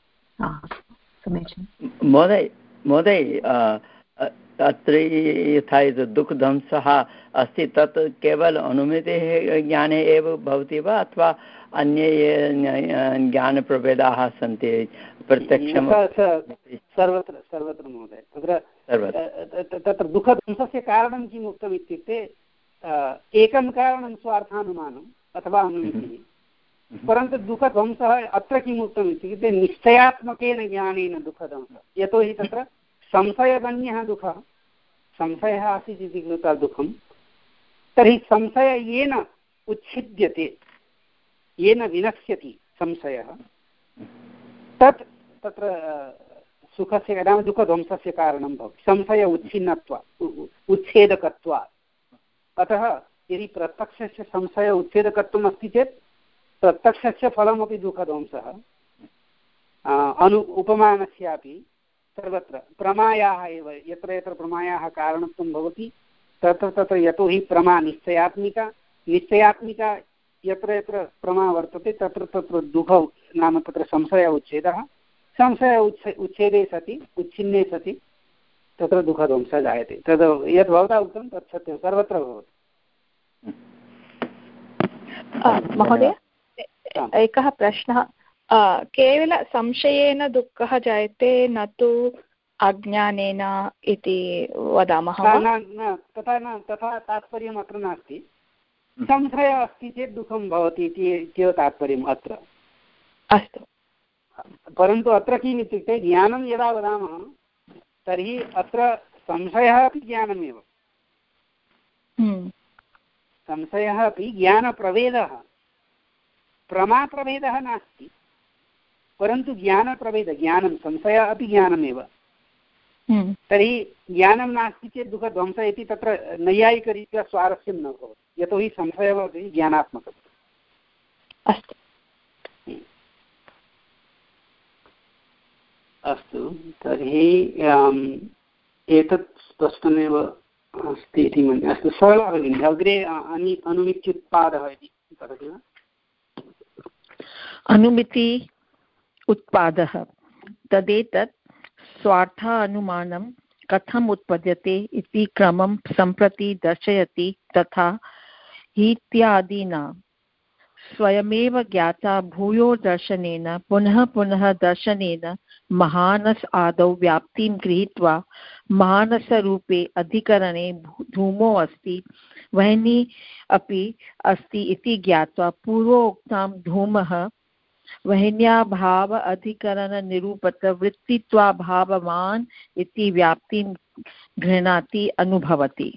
समीचीनं महोदय। महोदय अत्र यथा दुःखध्वंसः अस्ति तत् केवल अनुमितेः ज्ञाने एव भवति वा अथवा अन्ये ये ज्ञानप्रभेदाः सन्ति प्रत्यक्षं? सर्वत्र सर्वत्र महोदय। तत्र तत्र दुःखध्वंसस्य कारणं किम् उक्तम् इत्युक्ते एकं कारणं स्वार्थानुमानम् अथवा अनुमितिः, परन्तु दुःखध्वंसः अत्र किम् उक्तम् इत्युक्ते निश्चयात्मकेन ज्ञानेन दुःखध्वंसः, यतोहि तत्र संशयजन्यः दुःखः, संशयः आसीत् इति कृत्वा दुःखं, तर्हि संशय येन उच्छिद्यते, येन विनश्यति संशयः, तत् तत्र सुखस्य नाम दुःखध्वंसस्य कारणं भवति, संशय उच्छिन्नत्वा उच्छेदकत्वात्। अतः यदि प्रत्यक्षस्य संशय उच्छेदकत्वम् अस्ति चेत् प्रत्यक्षस्य फलमपि दुःखध्वंसः, अनु उपमानस्यापि सर्वत्र प्रमायाः एव, यत्र यत्र प्रमायाः कारणत्वं भवति तत्र तत्र यतोहि प्रमा निश्चयात्मिका, निश्चयात्मिका यत्र यत्र प्रमा वर्तते तत्र तत्र दुःख नाम तत्र संशय उच्छेदः, संशय उच्छ उच्छेदे सति उच्छिन्ने सति तत्र दुःखध्वंसः जायते। तद् यद् भवता उक्तं तत् सत्यं सर्वत्र भवति। महोदय, एकः प्रश्नः, केवल संशयेन दुःखः जायते न तु अज्ञानेन इति वदामः? न, तथा न, तथा तात्पर्यम् अत्र नास्ति। संशयः अस्ति चेत् दुःखं भवति इत्येव तात्पर्यम् अत्र। अस्तु, परन्तु अत्र किम् इत्युक्ते ज्ञानं यदा वदामः तर्हि अत्र संशयः अपि ज्ञानमेव, संशयः अपि ज्ञानप्रभेदः, प्रमाप्रभेदः नास्ति, परन्तु ज्ञानप्रभेदः, ज्ञानं संशयः अपि ज्ञानमेव। तर्हि ज्ञानं नास्ति चेत् दुःखध्वंसः इति तत्र नैयायिकरीत्या स्वारस्यं न भवति, यतोहि संशयः अपि ज्ञानात्मकः। अस्तु अस्तु, तर्हि एतत् स्पष्टमेव अस्ति इति मन्ये। अस्तु, सरला भगिनी, अग्रे अनि अनुमित्युत्पादः इति वदति वा? अनुमिति उत्पादः तदेतत् स्वार्थानुमानं कथम् उत्पद्यते इति क्रमं सम्प्रति दर्शयति। तथा हीत्यादिना स्वयमेव ज्ञाता भूयो दर्शनेन पुनः पुनः दर्शनेन महानस आदौ व्याप्तिं गृहीत्वा महानसरूपे अधिकरणे धूमो अस्ति, वह्नि अपि अस्ति इति ज्ञात्वा पूर्वोक्तां धूमः वह्न्याभाव अधिकरणनिरूपत वृत्तित्वाभाववान् इति व्याप्तिं गृह्णाति अनुभवति।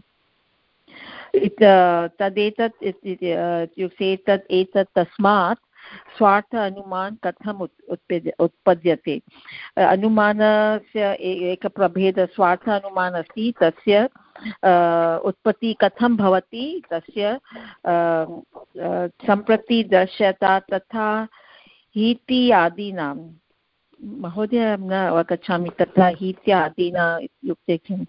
तदेतत् इत्युक्ते तत् एतत् तस्मात् स्वार्थ अनुमान कथम् उत्पद्यते। अनुमानस्य एकः प्रभेदः स्वार्थ अनुमान अस्ति, तस्य उत्पत्ति कथं भवति तस्य सम्प्रति दर्श्यता। तथा हीत्यादीनां, महोदय न अवगच्छामि, तथा हीत्यादीना इत्युक्ते किम्?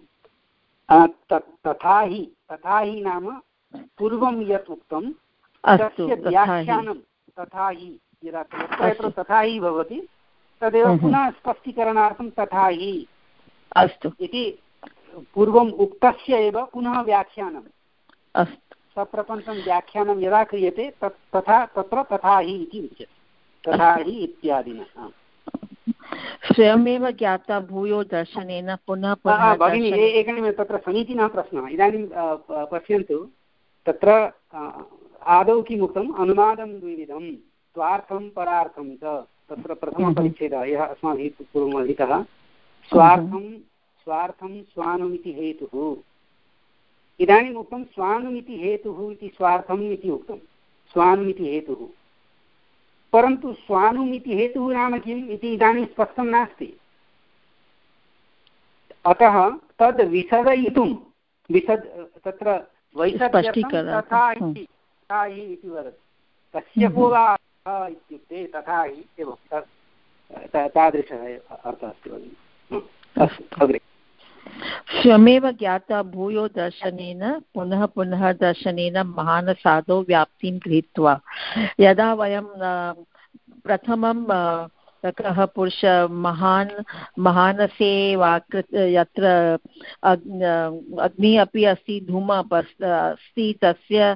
तथा हि, तथा हि नाम पूर्वं यत् उक्तं तस्य व्याख्यानं तथा हि, यदा यत्र तथा हि भवति तदेव पुनः स्पष्टीकरणार्थं तथा हि अस्तु इति पूर्वम् उक्तस्य एव पुनः व्याख्यानम्। अस्तु, सप्रपञ्चं व्याख्यानं यदा क्रियते तत् तथा तत्र तथा हि इति उच्यते, तथा हि इत्यादिना। स्वयमेव ज्ञाता भूयो दर्शनेन पुनः पुनः। भगिनी, एकनिमेषं, तत्र समीचीनः प्रश्नः। इदानीं पश्यन्तु, तत्र आदौ किम् उक्तम्? अनुमानं द्विविधं, स्वार्थं परार्थं च। तत्र प्रथमपरिच्छेदः यः अस्माभिः पूर्वम् अधीतः, स्वार्थं स्वार्थं स्वानुमिति हेतुः। इदानीम् उक्तं स्वानुमिति हेतुः इति, स्वार्थम् इति उक्तं, स्वानुमिति हेतुः। परन्तु स्वानुमिति हेतुः नाम किम् इति इदानीं स्पष्टं नास्ति। अतः तद् विशदयितुं विशद तत्र वैशद्यर्थं तथा हि तथा हि इति वदति। तस्य को वा इत्युक्ते तथा हि एवं तादृशः अर्थः अस्ति भगिनि। अस्तु, अग्रे। स्वयमेव ज्ञाता भूयो दर्शनेन पुनः पुनः दर्शनेन महानसादौ व्याप्तिं गृहीत्वा। यदा वयं प्रथमं कः पुरुष महान् महानसे वा यत्र अग्निः अपि अस्ति, धूमः अस्ति, तस्य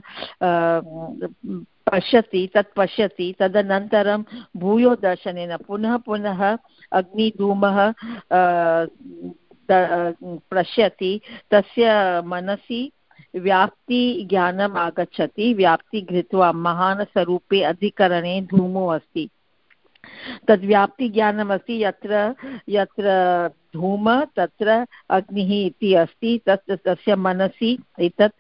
पश्यति, तत् पश्यति, तदनन्तरं भूयो दर्शनेन पुनः पुनः अग्निधूमः पश्यति, तस्य मनसि व्याप्तिज्ञानम् आगच्छति। व्याप्ति घृत्वा महान् स्वरूपे अधिकरणे धूमो अस्ति। तद्व्याप्तिज्ञानमस्ति यत्र यत्र धूम तत्र अग्निः इति अस्ति। तत् तस्य मनसि एतत्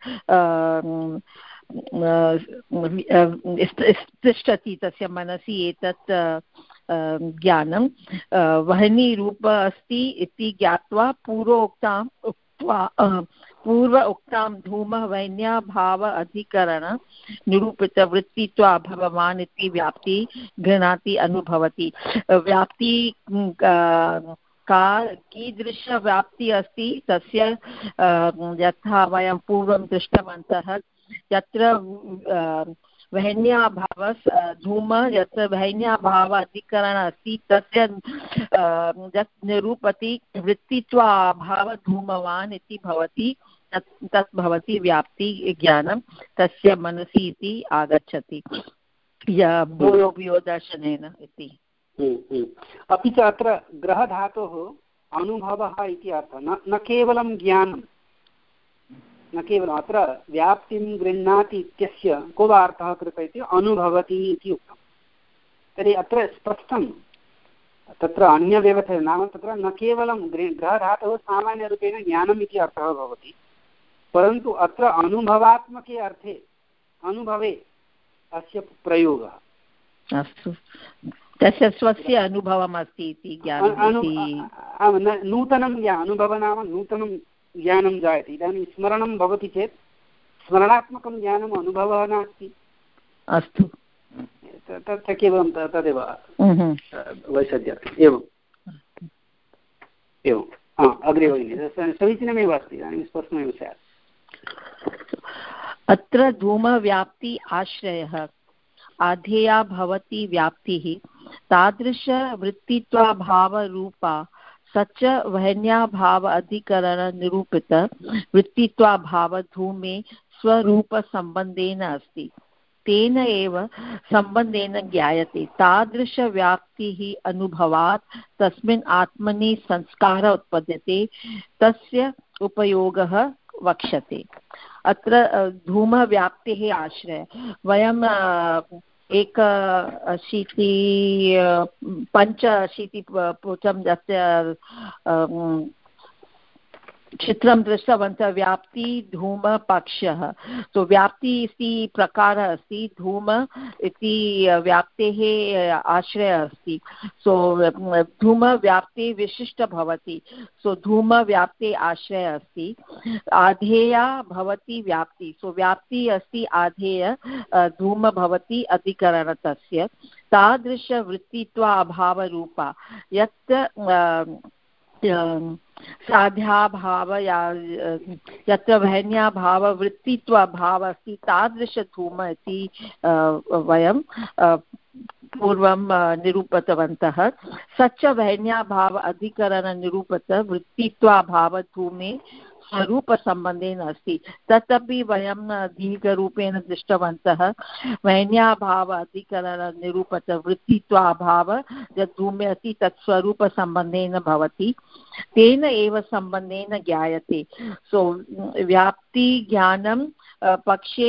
तिष्ठति, तस्य मनसि एतत् ज्ञानं वह्निरूप अस्ति इति ज्ञात्वा पूर्वोक्ताम् उक्त्वा पूर्व उक्तां धूमवह्न्याभाव अधिकरण निरूपितवृत्तित्वा भगवान् इति व्याप्ति गृह्णाति अनुभवति। व्याप्ति का कीदृशव्याप्ति अस्ति तस्य यथा वयं पूर्वं दृष्टवन्तः, यत्र वह्न्याभाव धूम यत्र वह्न्याभाव अधिकरण अस्ति तस्य यत् निरूपति वृत्तित्वाभाव धूमवान् इति भवति, तत् तत् भवति व्याप्ति ज्ञानं तस्य मनसि इति आगच्छति भूयोभूयो दर्शनेन इति। अपि च अत्र ग्रहधातोः अनुभवः इति अर्थः, न न केवलं ज्ञानं, न केवलम् अत्र व्याप्तिं गृह्णाति इत्यस्य को वा अर्थः कृतः इति अनुभवति इति उक्तं। तर्हि अत्र स्पष्टं तत्र अन्यव्यवस्था नाम तत्र न केवलं ग्रहधातुः सामान्यरूपेण ज्ञानम् इति अर्थः भवति, परन्तु अत्र अनुभवात्मके अर्थे अनुभवे अस्य प्रयोगः। अस्तु, तस्य स्वस्य अनुभवम् अस्ति इति ज्ञानं। नूतनं ज्ञानम्, अनुभवः नाम नूतनं ज्ञानं जायते। इदानीं स्मरणं भवति चेत् स्मरणात्मकं ज्ञानम् अनुभवः नास्ति। अस्तु, तत् केवलं तदेव वैषद्यम्। एवम् एवम् अग्रे भगिनि समीचीनमेव अस्ति, इदानीं स्पष्टमेव स्यात्। अत्र धूमव्याप्ति आश्रयः आधेया भवति व्याप्तिः तादृशवृत्तित्वाभावरूपा सच वह्न्याभाव अधिकरण निरूपित वृत्तित्वाभाव धूमे स्वरूपसम्बन्धेन अस्ति। तेन एव सम्बन्धेन ज्ञायते। तादृशव्याप्तिः अनुभवात् तस्मिन् आत्मनि संस्कारः उत्पद्यते, तस्य उपयोगः वक्ष्यते। अत्र धूमव्याप्तेः आश्रय वयं एक अशीति पञ्चाशीतिपुटं यस्य चित्रं दृष्टवन्तः, व्याप्ति धूम पक्षः। तो व्याप्ति इति प्रकारः अस्ति, धूम इति व्याप्तेः आश्रयः अस्ति। सो धूम व्याप्ते विशिष्ट भवति, सो धूम व्याप्ते आश्रयः अस्ति। आधेया भवति व्याप्ति, सो व्याप्ति अस्ति आधेय, धूम भवति अधिकरण तस्य। तादृशवृत्तित्वा अभावरूपा यत् साध्याभाव या यत्र वह्न्याभाव वृत्तित्वाभावः अस्ति तादृशधूम इति वयं पूर्वं निरूपितवन्तः। सच वह्न्याभाव अधिकरण निरूपित वृत्तित्वाभाव धूमे स्वरूपसम्बन्धेन अस्ति। तदपि वयं दीर्घरूपेण दृष्टवन्तः। वह्न्याभाव अधिकरण निरूपित वृत्तित्वाभाव यत् धूमे अस्ति तत् स्वरूपसम्बन्धेन भवति, तेन एव सम्बन्धेन ज्ञायते। सो व्याप्तिज्ञानं पक्षे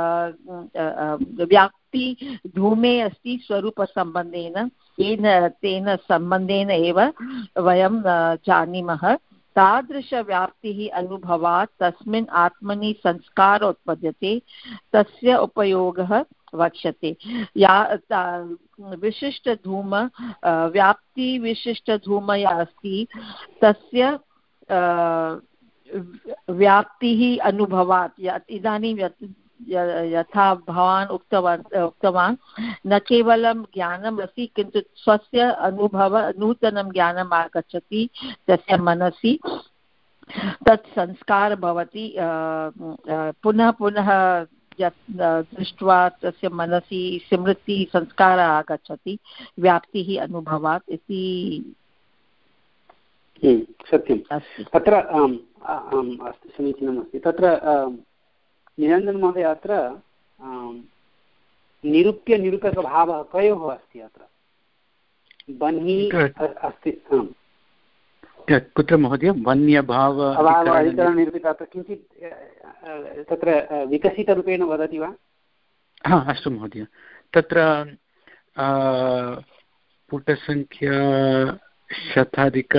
व्याप्ति धूमे अस्ति स्वरूपसम्बन्धेन, तेन तेन सम्बन्धेन एव वयं जानीमः। तादृशव्याप्तिः अनुभवात् तस्मिन् आत्मनि संस्कार उत्पद्यते, तस्य उपयोगः वक्ष्यते। या विशिष्टधूम व्याप्ति विशिष्टधूम या अस्ति तस्य व्याप्तिः अनुभवात् इदानीं यथा भवान् उक्तवान् उक्तवान् न केवलं ज्ञानम् अस्ति किन्तु स्वस्य अनुभव नूतनं ज्ञानम् आगच्छति तस्य मनसि, तत् संस्कारः भवति। पुनः पुनः यत् दृष्ट्वा तस्य मनसि स्मृति संस्कारः आगच्छति, व्याप्तिः अनुभवात् इति सत्यम्। अत्र आम् आम् अस्तु, समीचीनम् अस्ति। तत्र निरञ्जन महोदय अत्र निरूप्य निरूपकभावः कयोः अस्ति? अत्र बन्ही अस्ति। कुत्र महोदय वन्यभाव अभावनिरूपित अत्र किञ्चित् तत्र विकसितरूपेण वदति वा? हा अस्तु महोदय, तत्र पुटसङ्ख्या शताधिक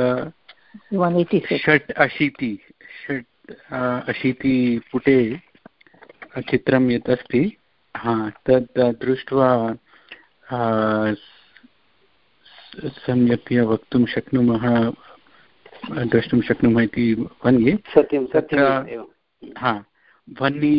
षट् अशीति षट् अशीतिपुटे चित्रं यत् अस्ति, हा तद् दृष्ट्वा सम्यक्तया वक्तुं शक्नुमः द्रष्टुं शक्नुमः इति मन्ये। सत्यं तत्र हा वह्नि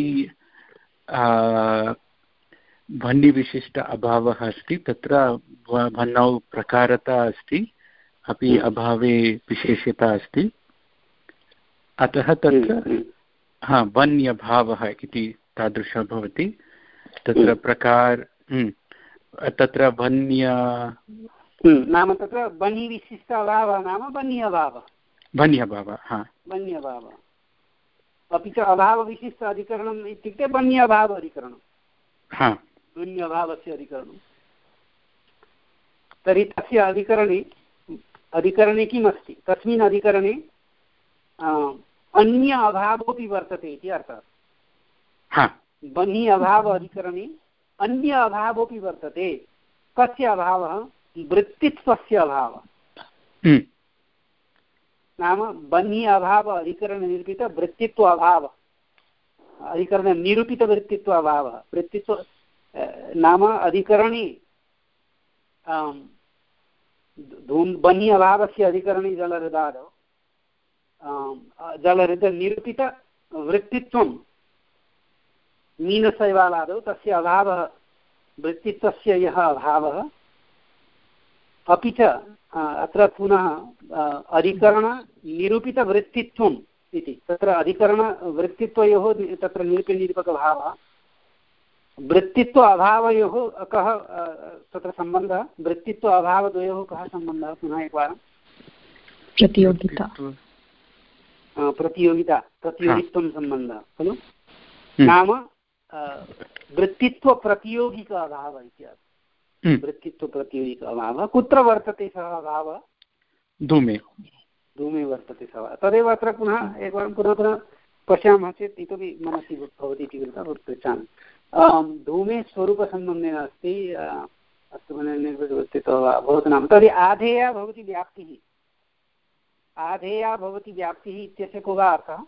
वह्निविशिष्ट अभावः अस्ति, तत्र वह्नौ प्रकारता अस्ति, अपि अभावे विशेष्यता अस्ति, अतः तत्र हा वन्यभावः इति तादृशः भवति। तत्र प्रकार तत्र वन्य नाम तत्र वह्निविशिष्ट अभावः नाम वन्यभावः वन्यभावः हा वन्यभावः, अपि च अभावविशिष्ट अधिकरणम् इत्युक्ते वन्यभाव अधिकरणं, हा वन्यभावस्य अधिकरणं। तर्हि तस्य अधिकरणे अधिकरणे किम् अस्ति? तस्मिन् अधिकरणे अन्य अभावोऽपि वर्तते इति अर्थः। वह्नि अभाव अधिकरणे अन्य अभावोऽपि वर्तते। कस्य अभावः? वृत्तित्वस्य अभावः। नाम वह्नि अभाव अधिकरणनिरूपित वृत्तित्व अभावः, अधिकरणनिरूपितवृत्तित्व अभावः। वृत्तित्व नाम अधिकरणे वह्नि अभावस्य अधिकरणे जलहृदादौ जलहृदनिरूपितवृत्तित्वं मीनशैवालादौ तस्य अभावः, वृत्तित्वस्य यः अभावः, अपि च अत्र पुनः अधिकरणनिरूपितवृत्तित्वम् इति, तत्र अधिकरणवृत्तित्वयोः तत्र निरूप्यनिरूपकभावः, वृत्तित्व अभावयोः कः तत्र सम्बन्धः? वृत्तित्व अभावद्वयोः कः सम्बन्धः? पुनः एकवारं प्रतियोगिता प्रतियोगिता प्रतियोगित्वं सम्बन्धः खलु। नाम वृत्तित्वप्रतियोगिक अभावः इत्यादि। वृत्तित्वप्रतियोगिक अभावः कुत्र वर्तते? सः अभावः धूमे धूमे वर्तते सः। तदेव अत्र पुनः एकवारं पुनः पुनः पश्यामः चेत् इतोपि मनसि भवति इति कृत्वा पृच्छामि। धूमे स्वरूपसम्बन्धेन अस्ति, अस्तु निर्वृत्तित्वः भवतु नाम। तर्हि आधेया भवति व्याप्तिः, आधेया भवति व्याप्तिः इत्यस्य को वा अर्थः?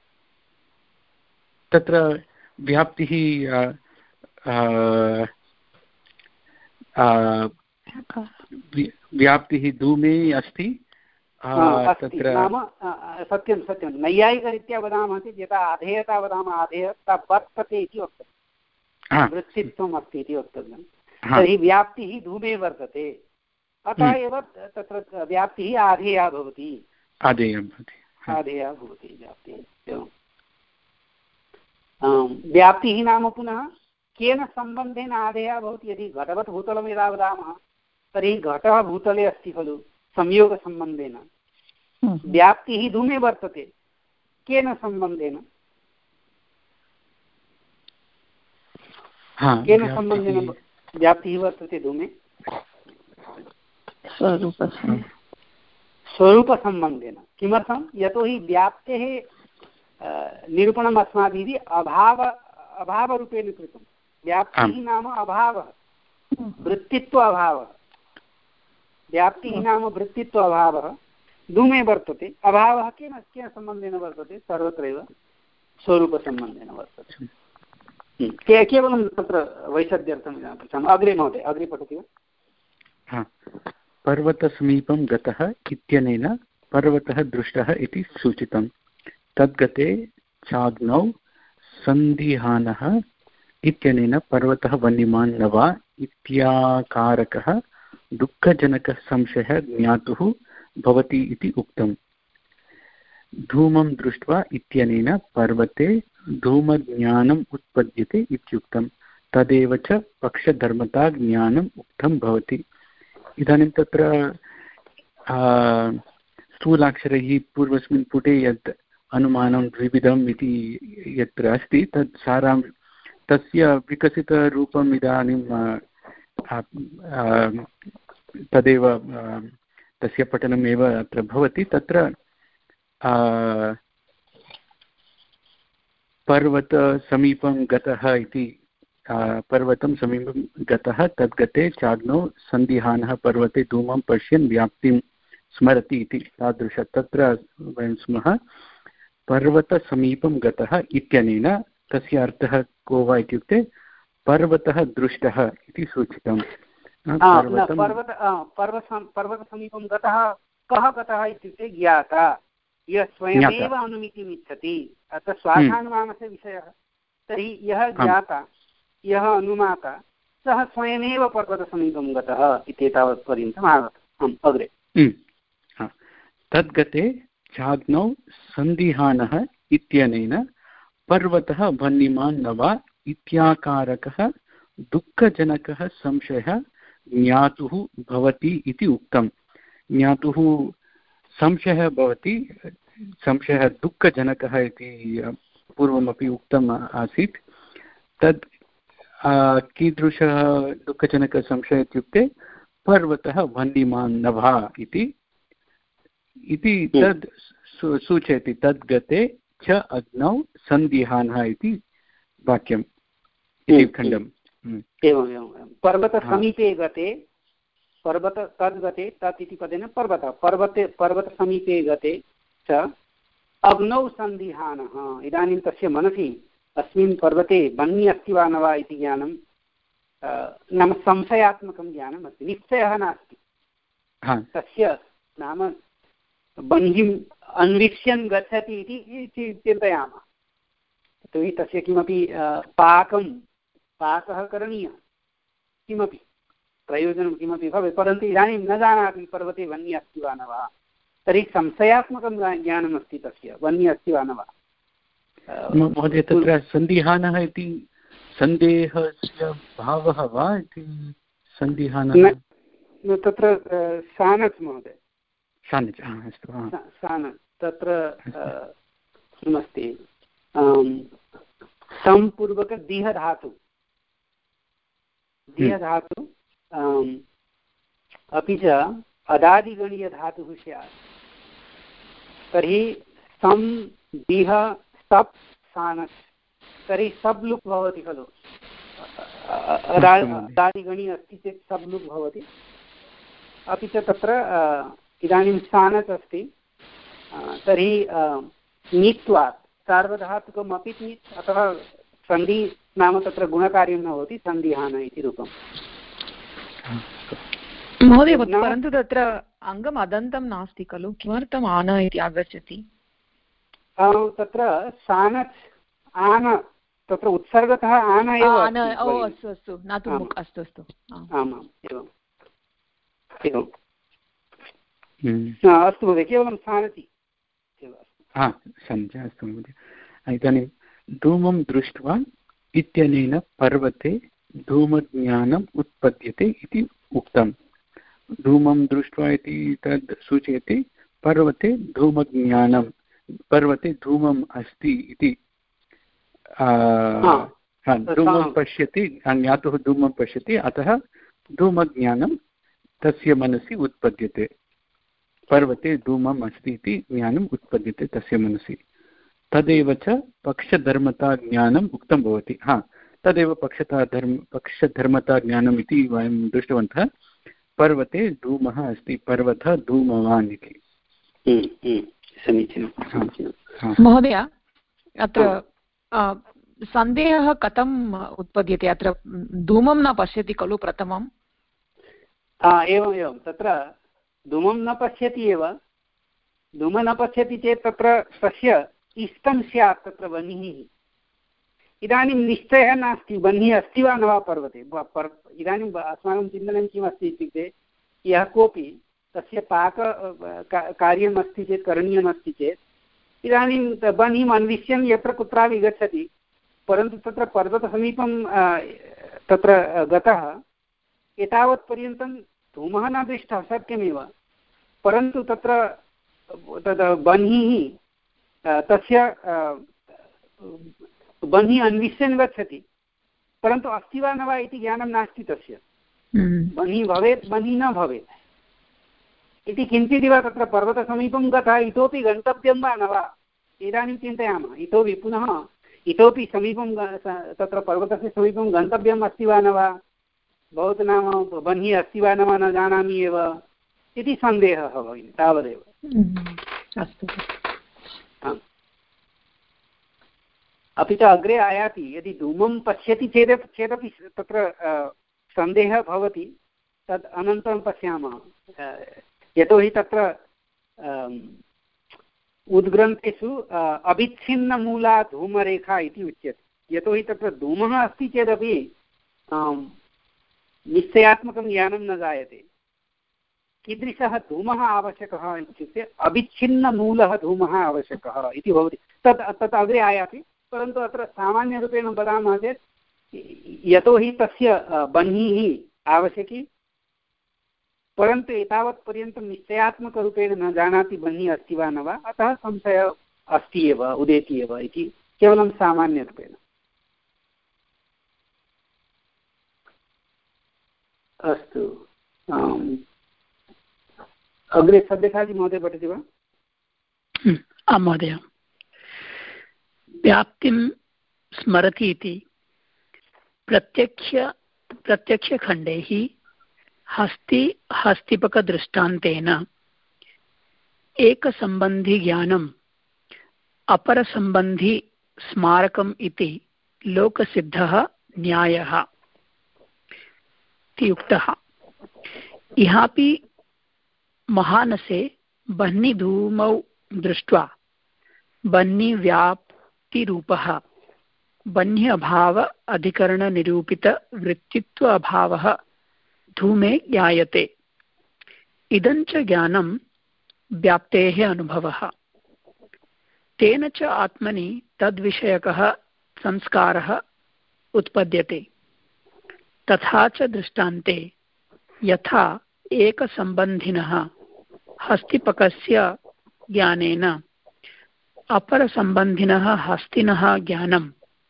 तत्र व्याप्तिः व्याप्तिः धूमे अस्ति। नाम सत्यं सत्यं नैयायिकरीत्या वदामः चेत् यथा आधेयता वदामः, आधेयता वर्तते इति वक्तव्यं, वृत्तित्वम् अस्ति इति वक्तव्यं। तर्हि व्याप्तिः धूमे वर्तते, अतः एव तत्र व्याप्तिः आधेया भवति, आधेया भवति व्याप्तिः। एवं व्याप्तिः नाम पुनः केन सम्बन्धेन आधेया भवति? यदि घटवत् भूतलं यदा वदामः तर्हि घटः भूतले अस्ति खलु, संयोगसम्बन्धेन। व्याप्तिः धूमे वर्तते, केन सम्बन्धेन? केन सम्बन्धेन व्याप्तिः वर्तते धूमे? स्वरूपसम्बन्धेन। किमर्थं? यतोहि व्याप्तेः निरूपणम् अस्माभिः अभाव अभावरूपेण कृतं। व्याप्तिः नाम अभावः, वृत्तित्व अभावः। व्याप्तिः नाम वृत्तित्व अभावः धूमे वर्तते। अभावः केन केन सम्बन्धेन वर्तते? सर्वत्रैव स्वरूपसम्बन्धेन वर्तते। के केवलं तत्र वैशद्यर्थम् इदानीं पृच्छामः। अग्रे महोदय, अग्रे पठति वा? पर्वतसमीपं गतः इत्यनेन पर्वतः दृष्टः इति सूचितं। तद्गते चाग्नौ सन्दिहानः इत्यनेन पर्वतः वह्निमान् न वा इत्याकारकः दुःखजनकः संशयः ज्ञातुः भवति इति उक्तम्। धूमं दृष्ट्वा इत्यनेन पर्वते धूमज्ञानम् उत्पद्यते इत्युक्तं। तदेव च पक्षधर्मता ज्ञानम् उक्तं भवति। इदानीं तत्र स्थूलाक्षरैः पूर्वस्मिन् पुटे यत् अनुमानं द्विविधम् इति यत्र अस्ति तत् सारां तस्य विकसितरूपम् इदानीं तदेव तस्य पठनमेव अत्र भवति। तत्र पर्वतसमीपं गतः इति पर्वतं समीपं गतः तद्गते चाग्नौ सन्दिहानः पर्वते धूमं पश्यन् व्याप्तिं स्मरति इति तादृश तत्र वयं स्मः पर्वतसमीपं गतः इत्यनेन तस्य अर्थः को वा इत्युक्ते पर्वतः दृष्टः इति सूचितम्। पर्वतसमीपं गतः कः गतः इत्युक्ते ज्ञाता यः स्वयमेव अनुमितिम् इच्छति। अत्र स्वार्थानुमानस्य विषयः। तर्हि यः ज्ञाता यः अनुमाता सः स्वयमेव पर्वतसमीपं गतः इत्येतावत् पर्यन्तम् आगतम्। अग्रे तद्गते चाग्नौ सन्दिहानः इत्यनेन पर्वतः भन्निमान् न वा इत्याकारकः दुःखजनकः संशयः ज्ञातुः भवति इति उक्तम्। ज्ञातुः संशयः भवति, संशयः दुःखजनकः इति पूर्वमपि उक्तम् आसीत्। तद् कीदृशः दुःखजनकसंशयः इत्युक्ते पर्वतः भन्निमान् न वा इति इति तद् सूचयति। तद्गते च अग्नौ सन्दिहानः इति वाक्यम् इति खण्डम्। एवम् एवं पर्वतसमीपे गते पर्वत तद्गते तत् इति पदेन पर्वत पर्वते पर्वतसमीपे गते च अग्नौ सन्दिहानः। इदानीं तस्य मनसि अस्मिन् पर्वते बन्नि अस्ति वा न वा इति ज्ञानं नाम संशयात्मकं ज्ञानम् अस्ति, निश्चयः नास्ति। तस्य नाम बह्निम् अन्विष्यन् गच्छति इति चिन्तयामः। यतोहि तस्य किमपि पाकं पाकः करणीयः, किमपि प्रयोजनं किमपि भवेत्, परन्तु इदानीं न जानाति पर्वते वह्निः अस्ति वा न वा। तर्हि संशयात्मकं ज्ञानमस्ति तस्य, वह्निः अस्ति वा न वा। महोदय तत्र सन्दिहानः इति सन्देहस्य भावः वा इति सन्दिहानः तत्र सानच् महोदय सानच् अस्तु सानच् तत्र किमस्ति सम्पूर्वक दिह धातु दिह धातु अपि च अदादिगणीयधातुः स्यात्। तर्हि सं दिह सप् सानच् तर्हि सब् लुक् भवति खलु। अदादिगणीय अस्ति चेत् सब् लुक् भवति। अपि च तत्र इदानीं सानच् अस्ति तर्हि नीत्वात् सार्वधातुकम् अपि नीत् अथवा सन्धि नाम तत्र गुणकार्यं न भवति, सन्दिहान इति रूपम्। महोदय परन्तु तत्र अङ्गम् अदन्तं नास्ति खलु, किमर्थम् आन इति आगच्छति? तत्र सानच् आन तत्र उत्सर्गतः आन एव। अस्तु अस्तु न तु मुक् अस्तु अस्तु आमाम् एवम् एवम् अस्तु महोदय केवलं सानति अस्तु महोदय। इदानीं धूमं दृष्ट्वा इत्यनेन पर्वते धूमज्ञानम् उत्पद्यते इति उक्तम्। धूमं दृष्ट्वा इति तद् सूचयति पर्वते धूमज्ञानं, पर्वते धूमम् अस्ति इति धूमं पश्यति, ज्ञातुः धूमं पश्यति, अतः धूमज्ञानं तस्य मनसि उत्पद्यते। पर्वते धूमम् अस्ति इति ज्ञानम् उत्पद्यते तस्य मनसि। तदेव च पक्षधर्मता ज्ञानम् उक्तं भवति। हा तदेव पक्षता धर्म पक्षधर्मता ज्ञानम् इति वयं दृष्टवन्तः। पर्वते धूमः अस्ति, पर्वतः धूमवान् इति। समीचीनं महोदय। अत्र सन्देहः कथम् उत्पद्यते? अत्र धूमं न पश्यति खलु प्रथमं। एवम् एवं तत्र धूमं न पश्यति एव। धूमं न पश्यति चेत् तत्र तस्य इष्टं स्यात् तत्र वह्निः। इदानीं निश्चयः नास्ति वह्निः अस्ति वा न वा पर्वते। इदानीम् अस्माकं चिन्तनं किमस्ति इत्युक्ते यः कोऽपि तस्य पाक कार्यम् अस्ति चेत् करणीयमस्ति चेत् इदानीं वह्निम् अन्विष्यन् यत्र कुत्रापि गच्छति, परन्तु तत्र पर्वतसमीपं तत्र गतः एतावत्पर्यन्तं धूमः न दृष्टः सत्यमेव, परन्तु तत्र तद् वह्निः तस्य वह्निः अन्विष्यन् गच्छति, परन्तु अस्ति वा न वा इति ज्ञानं नास्ति तस्य। वह्निः भवेत् वह्निः न भवेत् इति किञ्चिदिव तत्र पर्वतसमीपं गतः इतोपि गन्तव्यं वा न वा इदानीं चिन्तयामः इतोपि पुनः इतोपि समीपं तत्र पर्वतस्य समीपं गन्तव्यम् अस्ति वा न वा भवतु नाम बन्ही अस्ति वा न वा न जानामि एव इति सन्देहः भगिनि तावदेव। अस्तु अपि च अग्रे आयाति यदि धूमं पश्यति चेत् चेदपि तत्र सन्देहः भवति तद् अनन्तरं पश्यामः यतोहि तत्र उद्ग्रन्थेषु अविच्छिन्नमूला धूमरेखा इति उच्यते यतोहि तत्र धूमः अस्ति चेदपि निश्चयात्मकं ज्ञानं न जायते। कीदृशः धूमः आवश्यकः इत्युक्ते अविच्छिन्नमूलः धूमः आवश्यकः इति भवति। तत् तत् अग्रे आयाति परन्तु अत्र सामान्यरूपेण वदामः चेत् यतोहि तस्य बह्निः आवश्यकी परन्तु एतावत्पर्यन्तं निश्चयात्मकरूपेण न जानाति बह्निः अस्ति वा न वा अतः संशयः अस्ति एव उदेति एव इति केवलं सामान्यरूपेण। अस्तु अग्रे सद्यसाची महोदय पठति वा? आं महोदय। व्याप्तिं स्मरति इति प्रत्यक्ष प्रत्यक्षखण्डैः हस्ति हस्तिपकदृष्टान्तेन एकसम्बन्धिज्ञानम् अपरसम्बन्धि स्मारकम् इति लोकसिद्धः न्यायः इति उक्तः। इहापि महानसे बह्निधूमौ दृष्ट्वा बह्निव्याप्तिरूपः बह्नि अभाव अधिकरणनिरूपितवृत्तित्व अभावः धूमे ज्ञायते। इदं च ज्ञानं व्याप्तेः अनुभवः। तेन च आत्मनि तद्विषयकः संस्कारः उत्पद्यते। तथा च दृष्टान्ते यथा एकसम्बन्धिनः हस्तिपकस्य ज्ञानेन अपरसम्बन्धिनः हस्तिनः ज्ञानं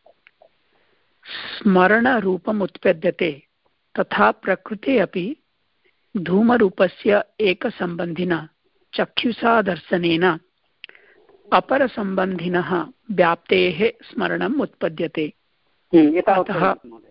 स्मरणरूपम् उत्पद्यते तथा प्रकृते अपि धूमरूपस्य एकसम्बन्धिना चक्षुषा दर्शनेन अपरसम्बन्धिनः व्याप्तेः स्मरणम् उत्पद्यते। अतः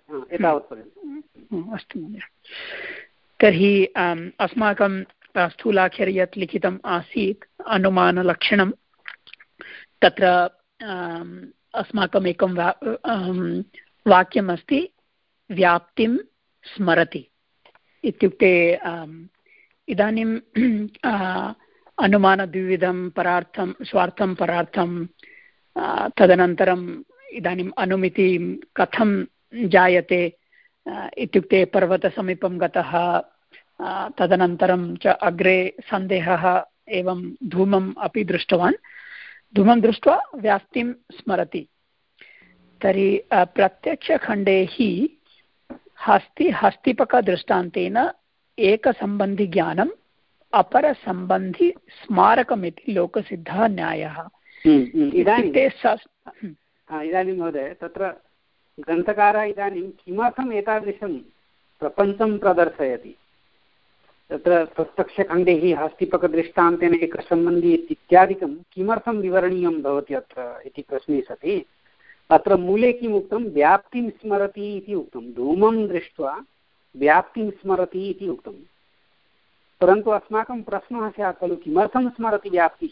अस्तु महोदय। तर्हि अस्माकं स्थूलाक्षरे यत् लिखितम् आसीत् अनुमानलक्षणं तत्र अस्माकम् एकं वा वाक्यमस्ति व्याप्तिं स्मरति इत्युक्ते इदानीं अनुमानद्विविधं परार्थं स्वार्थं परार्थं तदनन्तरम् इदानीम् अनुमिति कथं जायते इत्युक्ते पर्वतसमीपं गतः तदनन्तरं च अग्रे सन्देहः एवं धूमम् अपि दृष्टवान् धूमं दृष्ट्वा व्याप्तिं स्मरति। तर्हि प्रत्यक्षखण्डे हि हस्ति हस्तिपकदृष्टान्तेन एकसम्बन्धिज्ञानम् अपरसम्बन्धिस्मारकमिति लोकसिद्धः न्यायः। इदानीं इदानीं महोदय तत्र ग्रन्थकारः इदानीं किमर्थम् एतादृशं प्रपञ्चं प्रदर्शयति तत्र प्रत्यक्षखण्डे हि हस्तिपकदृष्टान्तेन एकसम्बन्धि इत्यादिकं किमर्थं विवरणीयं भवति अत्र इति प्रश्ने सति अत्र मूले किम् उक्तं व्याप्तिं स्मरति इति उक्तं धूमं दृष्ट्वा व्याप्तिं स्मरति इति उक्तं परन्तु अस्माकं प्रश्नः स्यात् खलु किमर्थं स्मरति व्याप्तिः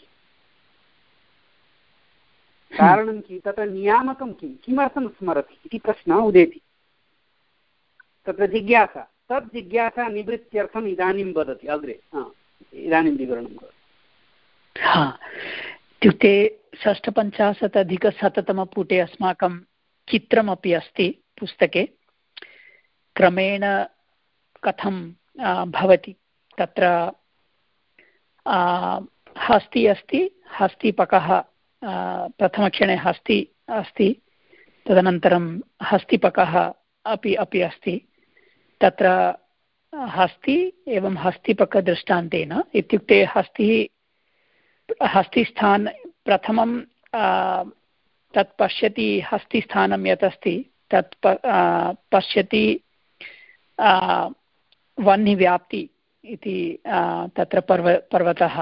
कारणं किं तत्र नियामकं किं किमर्थं स्मरति इति प्रश्नः उदेति तत्र जिज्ञासा तत् जिज्ञासा निवृत्त्यर्थम् इदानीं वदति अग्रे इदानीं विवरणं करोति। इत्युक्ते षष्ठपञ्चाशत् अधिकशततमपुटे अस्माकं चित्रमपि अस्ति पुस्तके क्रमेण कथं भवति तत्र हस्ति अस्ति हस्तिपकः प्रथमक्षणे हस्ति अस्ति तदनन्तरं हस्तिपकः अपि अपि अस्ति तत्र हस्ति एवं हस्तिपकदृष्टान्तेन इत्युक्ते हस्तिः हस्तिस्थान प्रथमं तत् पश्यति हस्तिस्थानं यत् अस्ति तत् पश्यति वह्निव्याप्ति इति तत्र पर्व पर्वतः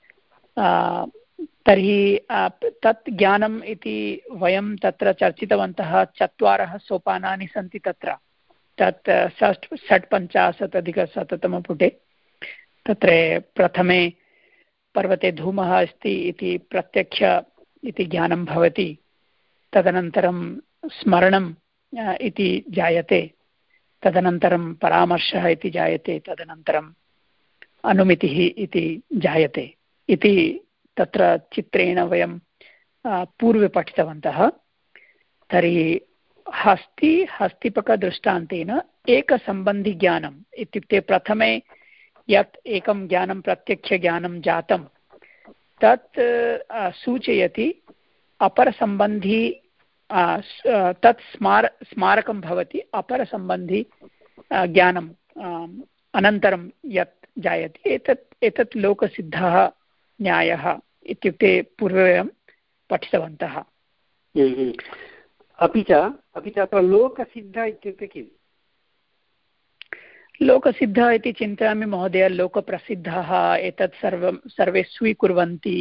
तर्हि तत् ज्ञानम् इति वयं तत्र चर्चितवन्तः चत्वारः सोपानानि सन्ति तत्र तत् षट् षट्पञ्चाशत् अधिकशततमपुटे तत्र प्रथमे पर्वते धूमः अस्ति इति प्रत्यक्ष इति ज्ञानं भवति तदनन्तरं स्मरणम् इति जायते तदनन्तरं परामर्शः इति जायते तदनन्तरम् अनुमितिः इति जायते इति तत्र चित्रेण वयं पूर्वे पठितवन्तः तर्हि हस्ति हस्तिपकदृष्टान्तेन एकसम्बन्धिज्ञानम् इत्युक्ते प्रथमे यत् एकं ज्ञानं प्रत्यक्षज्ञानं जातं तत् सूचयति अपरसम्बन्धी तत् स्मार स्मारकं भवति अपरसम्बन्धी ज्ञानम् अनन्तरं यत् जायते एतत् एतत् लोकसिद्धः न्यायः इत्युक्ते पूर्वे वयं पठितवन्तः। अपि च अपि च अत्र लोकसिद्ध इत्युक्ते किम्? लोकसिद्धः इति चिन्तयामि महोदय लोकप्रसिद्धः एतत् सर्वं सर्वे स्वीकुर्वन्ति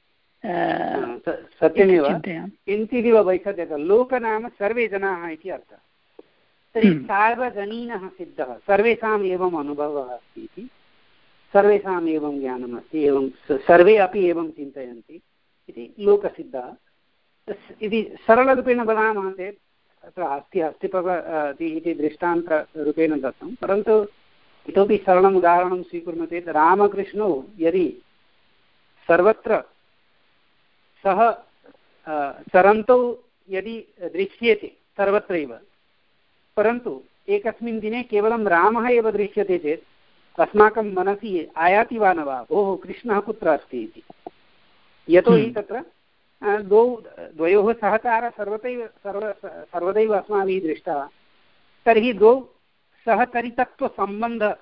सत्यमेव किञ्चिदिव वैषम्यः लोक नाम सर्वे जनाः इति अर्थः तर्हि सार्वजनीनः सिद्धः सर्वेषाम् एवम् अनुभवः अस्ति इति सर्वेषाम् एवं ज्ञानम् अस्ति एवं सर्वे अपि एवं चिन्तयन्ति इति लोकसिद्धः इति सरलरूपेण वदामः चेत् अत्र अस्ति हस्तिपक इति दृष्टान्तरूपेण दत्तं परन्तु इतोपि सरलम् उदाहरणं स्वीकुर्मः चेत् रामकृष्णौ यदि सर्वत्र सः चरन्तौ यदि दृश्यते सर्वत्रैव परन्तु एकस्मिन् दिने केवलं रामः एव दृश्यते चेत् अस्माकं मनसि आयाति वा न वा भोः कृष्णः कुत्र अस्ति इति यतोहि तत्र द्वौ द्वयोः सहकारः सर्वदैव सर्व सर्वदैव अस्माभिः दृष्टः तर्हि द्वौ सहचरितत्वसम्बन्ध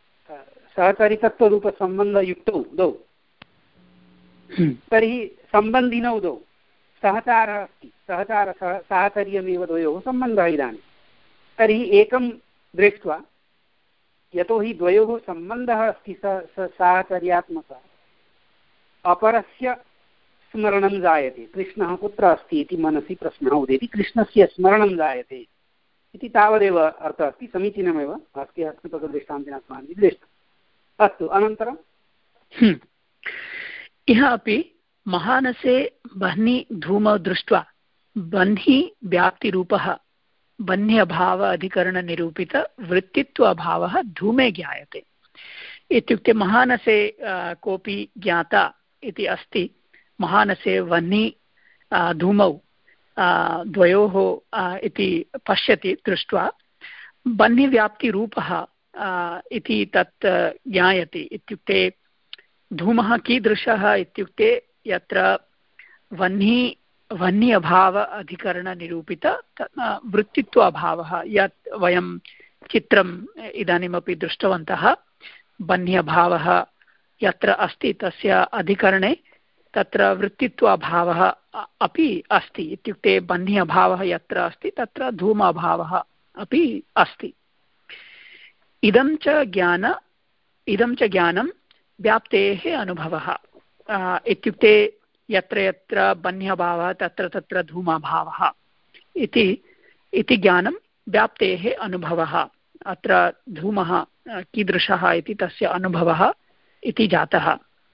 सहचरितत्वरूपसम्बन्धयुक्तौ द्वौ तर्हि सम्बन्धिनौ द्वौ सहचारः अस्ति सहचार साहचर्यमेव द्वयोः सम्बन्धः इदानीं तर्हि एकं दृष्ट्वा यतोहि द्वयोः सम्बन्धः अस्ति स साहचर्यात्मकः अपरस्य स्मरणं जायते कृष्णः कुत्र अस्ति इति मनसि प्रश्नः उदेति कृष्णस्य स्मरणं जायते इति तावदेव अर्थः अस्ति समीचीनमेव अस्ति हस्तिपकदृष्टान्तेन अस्माभिः दृष्टम् अस्तु अनन्तरं इह अपि महानसे बह्नि धूमौ दृष्ट्वा बह्नि व्याप्तिरूपः बह्न्यभाव अधिकरणनिरूपितवृत्तित्व अभावः धूमे ज्ञायते इत्युक्ते महानसे कोऽपि ज्ञाता इति अस्ति महानसे वह्नि धूमौ द्वयोः इति पश्यति दृष्ट्वा बह्निव्याप्तिरूपः इति तत् ज्ञायते इत्युक्ते धूमः कीदृशः इत्युक्ते यत्र वह्नि वह्नि अभाव अधिकरणनिरूपित वृत्तित्व अभावः यत् वयं चित्रम् इदानीमपि दृष्टवन्तः वह्न्यभावः यत्र अस्ति तस्य अधिकरणे तत्र वृत्तित्व अभावः अपि अस्ति इत्युक्ते बह्नि अभावः यत्र अस्ति तत्र धूम अभावः अपि अस्ति इदं च ज्ञान इदं च ज्ञानं व्याप्तेः अनुभवः इत्युक्ते यत्र यत्र बह्न्यभावः तत्र तत्र धूमाभावः इति इति ज्ञानं व्याप्तेः अनुभवः अत्र धूमः कीदृशः इति तस्य अनुभवः इति जातः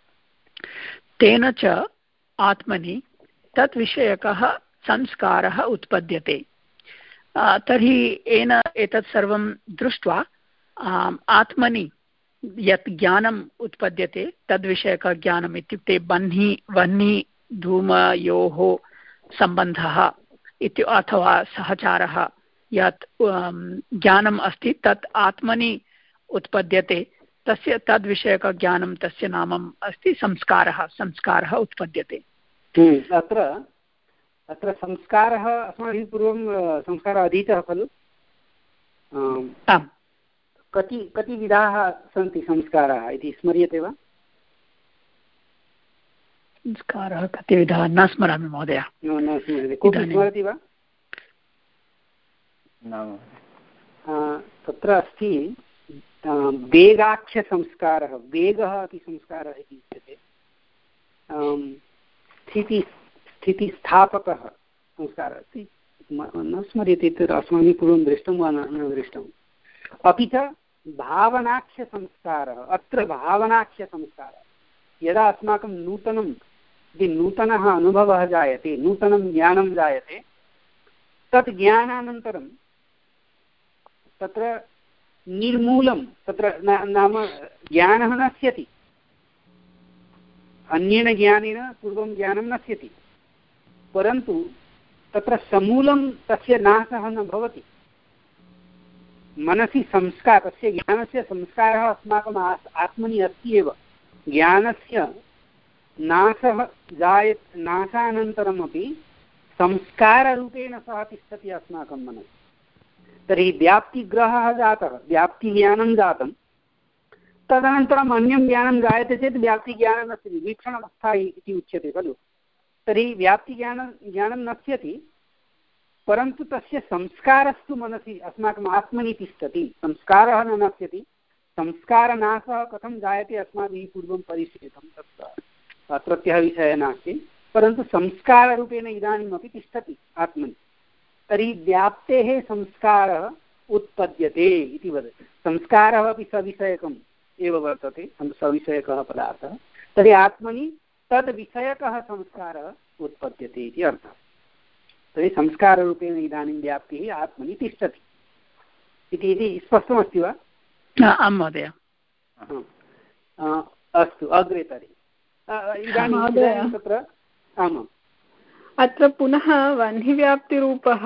तेन च आत्मनि तद्विषयकः संस्कारः उत्पद्यते तर्हि येन एतत् सर्वं दृष्ट्वा आत्मनि यत् ज्ञानम् उत्पद्यते तद्विषयकज्ञानम् इत्युक्ते बह्नि वह्नि धूमयोः सम्बन्धः इति अथवा सहचारः यत् ज्ञानम् अस्ति तत् आत्मनि उत्पद्यते तस्य तद्विषयकज्ञानं तस्य नामम् अस्ति संस्कारः संस्कारः उत्पद्यते अत्र अत्र संस्कारः अस्माभिः पूर्वं संस्कारः अधीतः खलु आम् कति कति विधाः सन्ति संस्काराः इति स्मर्यते वा संस्कारः कति विधाः न स्मरामि महोदय न स्मर्यते कोऽपि स्मरति वा तत्र अस्ति वेगाख्यसंस्कारः, वेगः अपि संस्कारः इति उच्यते। स्थिति स्थितिस्थापकः संस्कारः अस्ति, न स्मर्यते तत् अस्माभिः पूर्वं दृष्टं वा न दृष्टम्। अपि च भावनाख्यसंस्कारः, अत्र भावनाख्यसंस्कारः, यदा अस्माकं नूतनं यदि नूतनः अनुभवः जायते, नूतनं ज्ञानं जायते, तत् ज्ञानानन्तरं तत्र निर्मूलं, तत्र नाम ज्ञानः नश्यति, अन्येन ज्ञानेन पूर्वं ज्ञानं नश्यति, परन्तु तत्र समूलं तस्य नाशः न भवति। मनसि संस्कार, तस्य ज्ञानस्य संस्कारः अस्माकम् आत्मनि अस्ति एव। ज्ञानस्य नाशः जाय नाशानन्तरमपि संस्काररूपेण सः तिष्ठति अस्माकं मनसि। तर्हि व्याप्तिग्रहः जातः, व्याप्तिज्ञानं जातं, तदनन्तरम् अन्यं ज्ञानं जायते चेत् व्याप्तिज्ञानं नश्यति, वीक्षणावस्था इति उच्यते खलु। तर्हि व्याप्तिज्ञानं ज्ञानं नश्यति, परन्तु तस्य संस्कारस्तु मनसि अस्माकम् आत्मनि तिष्ठति। संस्कारः न नश्यति, संस्कारनाशः कथं जायते अस्माभिः पूर्वं परिशीलितं, तत्र अत्रत्यः विषयः नास्ति, परन्तु संस्काररूपेण इदानीमपि तिष्ठति आत्मनि। तर्हि व्याप्तेः संस्कारः उत्पद्यते इति वदति। संस्कारः अपि सविषयकम् एव वर्तते, सविषयकः पदार्थः। तर्हि आत्मनि तद्विषयकः संस्कारः उत्पद्यते इति अर्थः। तर्हि संस्काररूपेण इदानीं व्याप्तिः आत्मनि तिष्ठति इति स्पष्टमस्ति वा? आं महोदय। अस्तु, अग्रे तर्हि इदानीं तत्र आमाम् अत्र पुनः वह्निव्याप्तिरूपः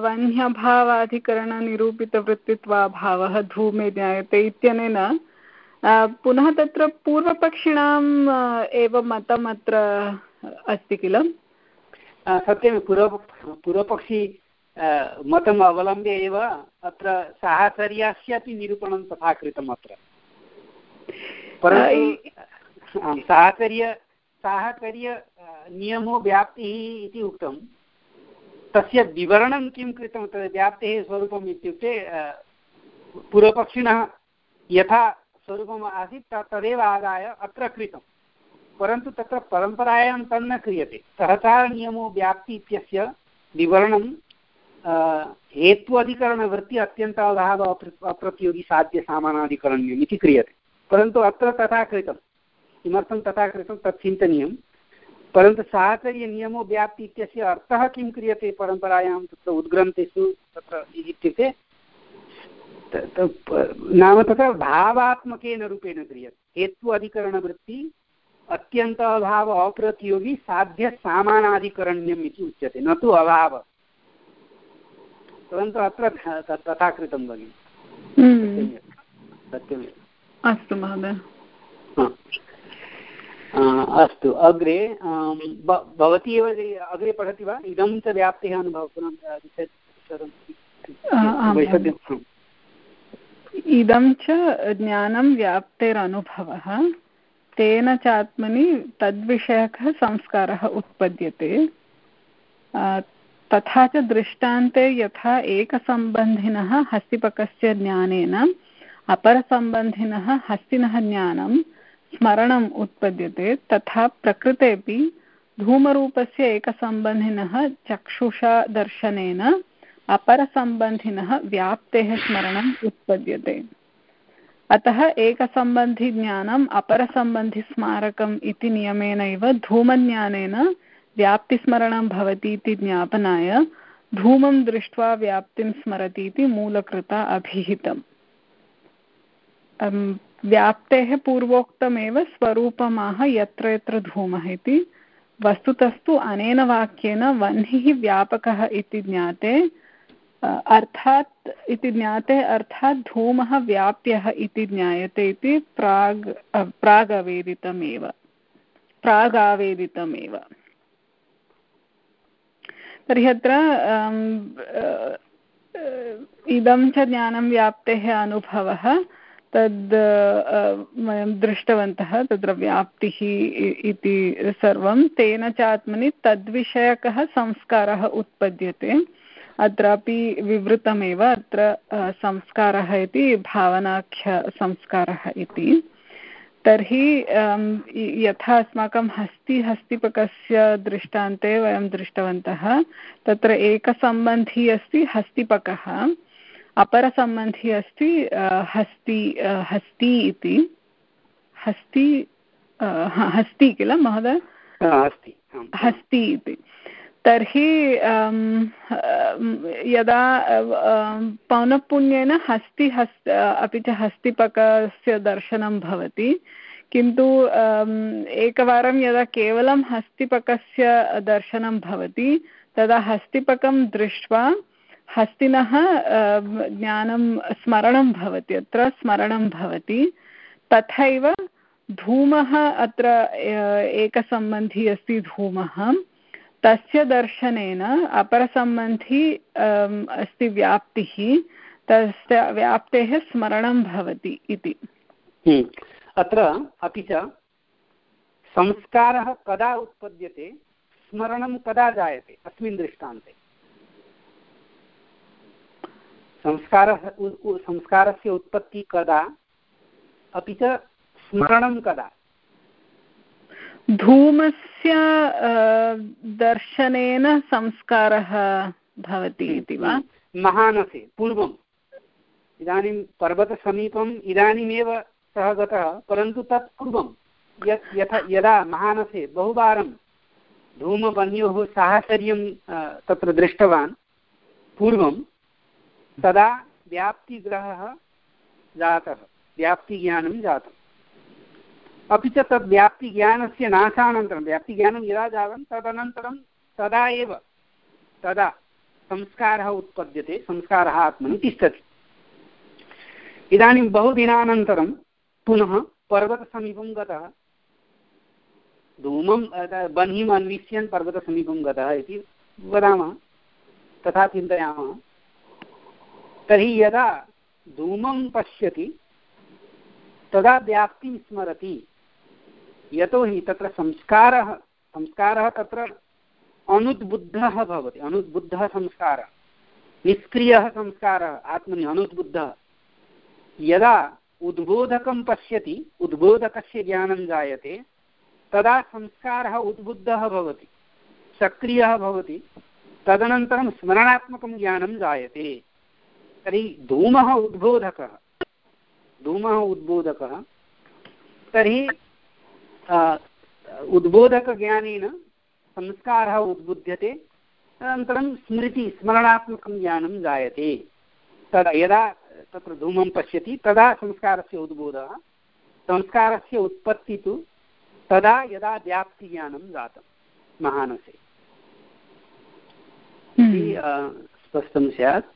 वह्न्यभावाधिकरणनिरूपितवृत्तित्वाभावः धूमे ज्ञायते इत्यनेन पुनः तत्र पूर्वपक्षिणाम् एव मतम् अत्र अस्ति किल? सत्यं, पूर्व पूर्वपक्षी मतम् अवलम्ब्य एव अत्र साहचर्यस्यापि निरूपणं तथा कृतम् अत्र। परन्तु साहचर्य साहचर्य नियमो व्याप्तिः इति उक्तं, तस्य विवरणं किं कृतं, तद् व्याप्तेः स्वरूपम् इत्युक्ते पूर्वपक्षिणः यथा स्वरूपम् आसीत् तदेव आदाय अत्र कृतं, परन्तु तत्र परम्परायां तन्न क्रियते। सहचारनियमो व्याप्ति इत्यस्य विवरणं हेत्वधिकरणवृत्ति अत्यन्ताभाव अप्रतियोगी साध्य सामानाधिकरण्यम् इति क्रियते, परन्तु अत्र तथा कृतं। किमर्थं तथा कृतं तत् चिन्तनीयं। परन्तु साहचर्यनियमो व्याप्ति इत्यस्य अर्थः किं क्रियते परम्परायां तत्र उद्ग्रन्थेषु, तत्र इत्युक्ते नाम तत्र भावात्मकेन रूपेण क्रियते। हेतु अधिकरणवृत्ति अत्यन्त अभाव अप्रतियोगी साध्य सामानाधिकरण्यम् इति उच्यते, न तु अभाव। परन्तु अत्र तथा कृतं भगिनि। सत्यमेव। अस्तु महोदय। अस्तु, अग्रे भवती एव अग्रे पठति वा? इदं च व्याप्तेः अनुभवः। इदं च ज्ञानं व्याप्तेरनुभवः, तेन चात्मनि तद्विषयकः संस्कारः उत्पद्यते। तथा च दृष्टान्ते यथा एकसम्बन्धिनः हस्तिपकस्य ज्ञानेन अपरसम्बन्धिनः हस्तिनः ज्ञानं स्मरणम् उत्पद्यते, तथा प्रकृतेऽपि धूमरूपस्य एकसम्बन्धिनः चक्षुषा दर्शनेन अपरसम्बन्धिनः व्याप्तेः स्मरणम् उत्पद्यते। अतः एकसम्बन्धिज्ञानम् अपरसम्बन्धिस्मारकम् इति नियमेनैव धूमज्ञानेन व्याप्तिस्मरणं भवति इति ज्ञापनाय धूमं दृष्ट्वा व्याप्तिं स्मरति इति मूलकृता अभिहितम्। व्याप्तेः पूर्वोक्तमेव स्वरूपमाह यत्र यत्र धूमः इति। वस्तुतस्तु अनेन वाक्येन वह्निः व्यापकः इति ज्ञाते अर्थात् इति ज्ञाते अर्थात् धूमः व्याप्यः इति ज्ञायते इति प्राग् प्रागवेदितमेव प्रागावेदितमेव। तर्हि अत्र इदं च ज्ञानं व्याप्तेः अनुभवः, तद् वयं दृष्टवन्तः, तत्र व्याप्तिः इति सर्वं। तेन च आत्मनि तद्विषयकः संस्कारः उत्पद्यते। अत्रापि विवृतमेव अत्र संस्कारः इति भावनाख्यसंस्कारः इति। तर्हि यथा अस्माकं हस्ति हस्तिपकस्य दृष्टान्ते वयं दृष्टवन्तः, तत्र एकसम्बन्धी अस्ति हस्तिपकः, अपरसम्बन्धी अस्ति हस्ति हस्ति इति हस्ति हस्ति किल महोदय? हस्ति हस्ति इति। तर्हि यदा पौनःपुन्येन हस्ति हस् अपि च हस्तिपकस्य दर्शनं भवति, किन्तु एकवारं यदा केवलं हस्तिपकस्य दर्शनं भवति तदा हस्तिपकं दृष्ट्वा हस्तिनः ज्ञानं स्मरणं भवति, अत्र स्मरणं भवति। तथैव धूमः, अत्र एकसम्बन्धी अस्ति धूमः, तस्य दर्शनेन अपरसम्बन्धी अस्ति व्याप्तिः, तस्य व्याप्तेः स्मरणं भवति इति। अत्र अपि च संस्कारः कदा उत्पद्यते, स्मरणं कदा जायते अस्मिन् दृष्टान्ते? संस्कारः संस्कारस्य उत्पत्ति कदा, अपि च स्मरणं कदा? धूमस्य दर्शनेन संस्कारः भवति इति वा? महानसे पूर्वम्, इदानीं पर्वतसमीपम् इदानीमेव सः गतः, परन्तु तत् पूर्वं यत् यथा यदा महानसे बहुवारं धूमवन्योः साहचर्यं तत्र दृष्टवान् पूर्वं, तदा व्याप्तिग्रहः जातः, व्याप्तिज्ञानं जातम्। अपि च तद् व्याप्तिज्ञानस्य नाशानन्तरं, व्याप्तिज्ञानं यदा जातं तदनन्तरं तदा एव तदा संस्कारः उत्पद्यते, संस्कारः आत्मनि तिष्ठति। इदानीं बहुदिनानन्तरं पुनः पर्वतसमीपं गतः, धूमं बह्निम् अन्विष्यन् पर्वतसमीपं गतः इति वदामः, तथा चिन्तयामः। तर्हि यदा धूमं पश्यति तदा व्याप्तिं स्मरति, यतोहि तत्र संस्कारः संस्कारः तत्र अनुद्बुद्धः भवति, अनुद्बुद्धः संस्कारः, निष्क्रियः संस्कारः आत्मनि अनुद्बुद्धः। यदा उद्बोधकं पश्यति, उद्बोधकस्य ज्ञानं जायते, तदा संस्कारः उद्बुद्धः भवति, सक्रियः भवति, तदनन्तरं स्मरणात्मकं ज्ञानं जायते। तर्हि धूमः उद्बोधकः, धूमः उद्बोधकः, तर्हि उद्बोधकज्ञानेन संस्कारः उद्बुध्यते, अनन्तरं स्मृति स्मरणात्मकं ज्ञानं जायते। तदा यदा तत्र धूमं पश्यति तदा संस्कारस्य उद्बोधः, संस्कारस्य उत्पत्तिः तु तदा यदा व्याप्तिज्ञानं जातं महानसे। स्पष्टं स्यात्।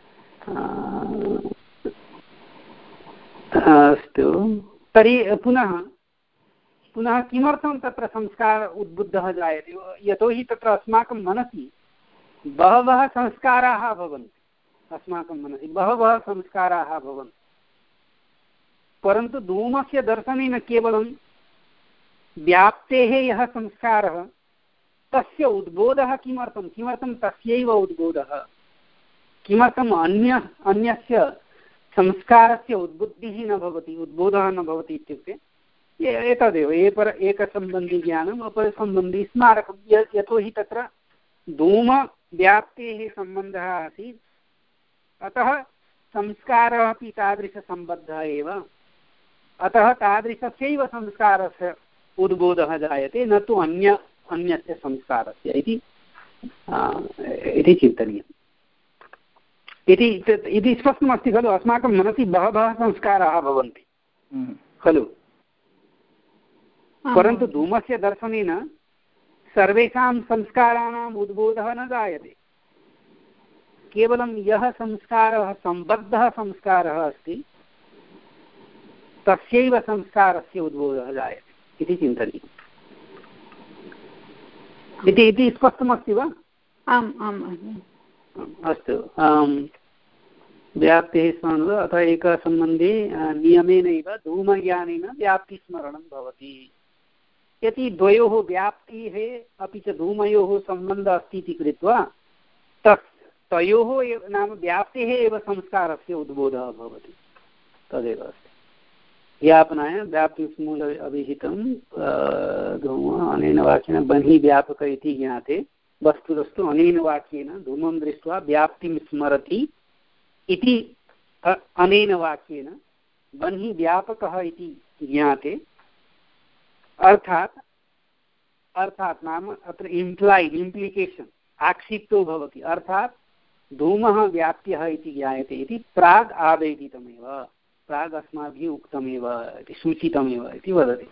अस्तु, तर्हि पुनः पुनः किमर्थं तत्र संस्कार उद्बुद्धः जायते? यतोहि तत्र अस्माकं मनसि बहवः संस्काराः भवन्ति, अस्माकं मनसि बहवः संस्काराः भवन्ति, परन्तु धूमस्य दर्शनेन केवलं व्याप्तेः यः संस्कारः तस्य उद्बोधः किमर्थं किमर्थं तस्यैव उद्बोधः, किमर्थम् अन्य अन्यस्य संस्कारस्य उद्बुद्धिः न भवति, उद्बोधः न भवति इत्युक्ते एतदेव एपर एकसम्बन्धिज्ञानम् अपरसम्बन्धी स्मारकं। यतोहि तत्र धूमव्याप्तेः सम्बन्धः आसीत्, अतः संस्कारः अपि तादृशसम्बद्धः एव, अतः तादृशस्यैव संस्कारस्य उद्बोधः जायते, न तु अन्य अन्यस्य संस्कारस्य इति चिन्तनीयम्। इति स्पष्टमस्ति खलु? अस्माकं मनसि बहवः संस्काराः भवन्ति खलु, परन्तु धूमस्य दर्शनेन सर्वेषां संस्काराणाम् उद्बोधः न जायते, केवलं यः संस्कारः सम्बद्धः संस्कारः अस्ति तस्यैव संस्कारस्य उद्बोधः जायते इति चिन्तनीयम्। इति इति स्पष्टमस्ति वा? आम् आम्। अस्तु, व्याप्तिः स्मरणं अतः एकसम्बन्धे नियमेनैव धूमज्ञानेन व्याप्तिस्मरणं भवति। यदि द्वयोः व्याप्तिः अपि च धूमयोः सम्बन्धः अस्ति इति कृत्वा तस् तयोः नाम व्याप्तेः एव संस्कारस्य उद्बोधः भवति, तदेव अस्ति। व्यापनाय व्याप्तिमूल अभिहितं धूम अनेन वाक्येन बहिः व्यापक इति ज्ञाते वस्तुतस्तु अनेन वाक्येन धूमं दृष्ट्वा व्याप्तिं स्मरति इति अनेन वाक्येन बहिः व्यापकः इति ज्ञाते। अर्थात् अर्थात् नाम अत्र इम्प्लाइड् इम्प्लिकेशन् आक्षिप्तो भवति, अर्थात् धूमः व्याप्यः इति ज्ञायते इति प्राग् आवेदितमेव, प्राग् अस्माभिः उक्तमेव इति सूचितमेव इति वदति।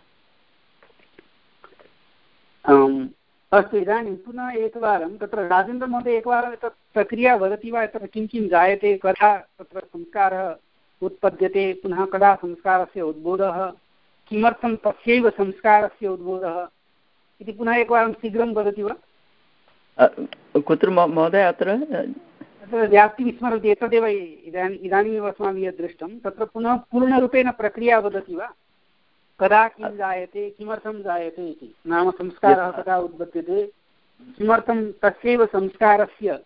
अस्तु, इदानीं पुनः एकवारं तत्र राजेन्द्रमहोदय एकवारं तत् प्रक्रिया वदति वा, तत्र किं किं जायते, कदा तत्र संस्कारः उत्पद्यते, पुनः कदा संस्कारस्य उद्बोधः, किमर्थं तस्यैव संस्कारस्य उद्बोधः इति पुनः एकवारं शीघ्रं वदति वा? कुत्र महोदय? अत्र तत्र व्याप्तिं स्मरति, एतदेव इदानीम् इदानीमेव अस्माभिः यद् दृष्टं, तत्र पुनः पूर्णरूपेण प्रक्रिया वदति वा, कदा किं जायते, किमर्थं जायते इति, नाम संस्कारः कदा उत्पद्यते, किमर्थं तस्यैव संस्कारस्य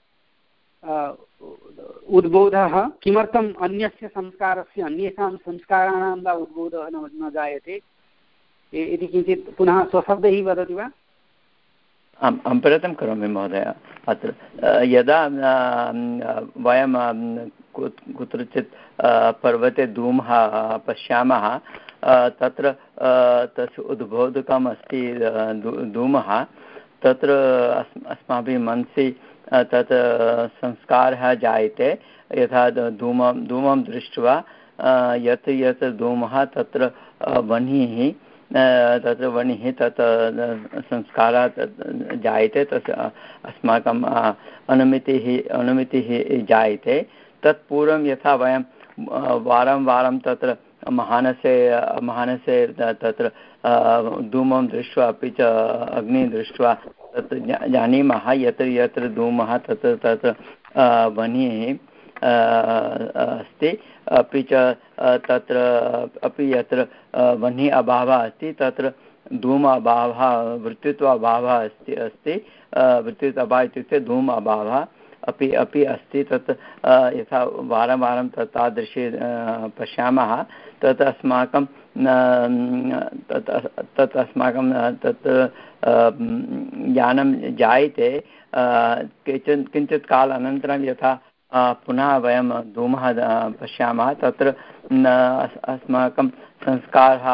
उद्बोधः, किमर्थम् अन्यस्य संस्कारस्य अन्येषां संस्काराणां वा उद्बोधः न जायते इति किञ्चित् पुनः स्वशब्दैः वदति वा? आम्, अहं प्रयत्नं करोमि महोदय। अत्र यदा वयं कुत्रचित् पर्वते धूमः पश्यामः, तत्र तस्य उद्बोधकम् अस्ति धूमः, तत्र अस्माभिः मनसि तत् संस्कारः जायते, यथा धूमं धूमं दृष्ट्वा यत् यत् धूमः तत्र वह्निः तत्र वह्निः तत् संस्कारः जायते, तस्य अस्माकम् अनुमितिः अनुमितिः जायते। तत्पूर्वं यथा वयं वारं वारं तत्र महानसे महानसे तत्र धूमं दृष्ट्वा अपि च अग्निं दृष्ट्वा तत् जानीमः यत्र यत्र धूमः तत्र तत्र वह्निः अस्ति, अपि च तत्र अपि यत्र वह्निः अभावः अस्ति तत्र धूम अभावः वृत्तित्व अभावः अस्ति अस्ति वृत्तित्व अभावः इत्युक्ते धूम अभावः अपि अपि अस्ति। तत् यथा वारं वारं तत् तादृशी पश्यामः, तत् अस्माकं तत् तत् अस्माकं तत् ज्ञानं जायते। केचन किञ्चित् कालानन्तरं यथा पुनः वयं धूमः पश्यामः, तत्र अस्माकं संस्कारः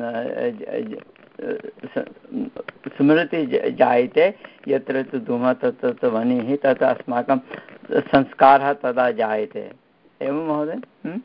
स्मृति जायते, यत्र धूमः तत् तत् वह्निः तत् अस्माकं संस्कारः तदा जायते। एवं महोदय?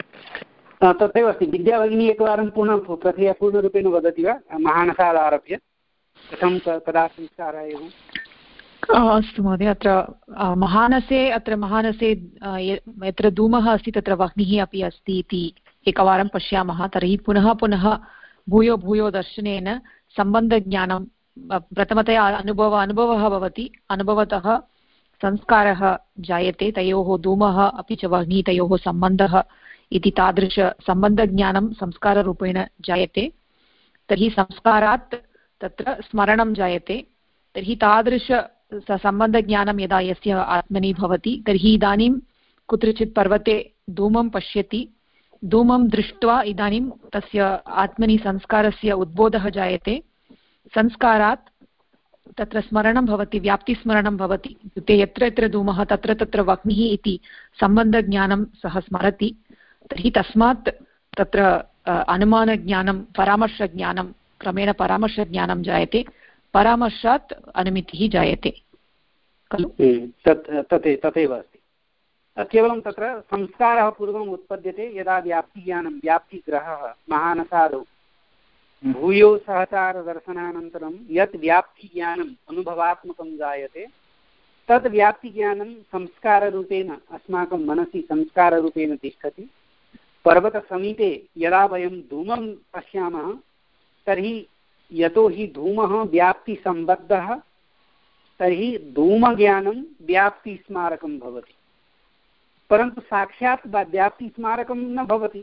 तथैव अस्ति। विद्याभगिनी एकवारं पुनः प्रक्रिया पूर्णरूपेण वदति वा, महानसादारभ्य कथं कदा संस्कारः एवं? अस्तु महोदय, अत्र महानसे अत्र महानसे यत्र धूमः अस्ति तत्र वह्निः अपि अस्ति इति एकवारं पश्यामः, तर्हि पुनः पुनः भूयो भूयो दर्शनेन सम्बन्धज्ञानं प्रथमतया अनुभव अनुभवः भवति, अनुभवतः संस्कारः जायते, तयोः धूमः अपि च वह्निः तयोः सम्बन्धः इति तादृशसम्बन्धज्ञानं संस्काररूपेण जायते। तर्हि संस्कारात् तत्र स्मरणं जायते। तर्हि तादृश सम्बन्धज्ञानं यदा यस्य आत्मनि भवति, तर्हि इदानीं कुत्रचित् पर्वते धूमं पश्यति, धूमं दृष्ट्वा इदानीं तस्य आत्मनि संस्कारस्य उद्बोधः जायते। संस्कारात् तत्र स्मरणं भवति, व्याप्तिस्मरणं भवति, इत्युक्ते यत्र यत्र धूमः तत्र तत्र वह्निः इति सम्बन्धज्ञानं सः स्मरति। तर्हि तस्मात् तत्र अनुमानज्ञानं परामर्शज्ञानं क्रमेण परामर्शज्ञानं जायते, परामर्शात् अनुमितिः जायते खलु? तत् तथैव अस्ति। केवलं तत्र संस्कारः पूर्वम् उत्पद्यते यदा व्याप्तिज्ञानं व्याप्तिग्रहः महानसादौ भूयो सहचारदर्शनानन्तरं यत् व्याप्तिज्ञानम् अनुभवात्मकं जायते, तद् व्याप्तिज्ञानं संस्काररूपेण अस्माकं मनसि संस्काररूपेण तिष्ठति। पर्वतसमीपे यदा वयं धूमं पश्यामः, तर्हि यतो हि धूमः व्याप्तिसम्बद्धः, तर्हि धूमज्ञानं व्याप्तिस्मारकं भवति, परन्तु साक्षात् व्याप्तिस्मारकं न भवति।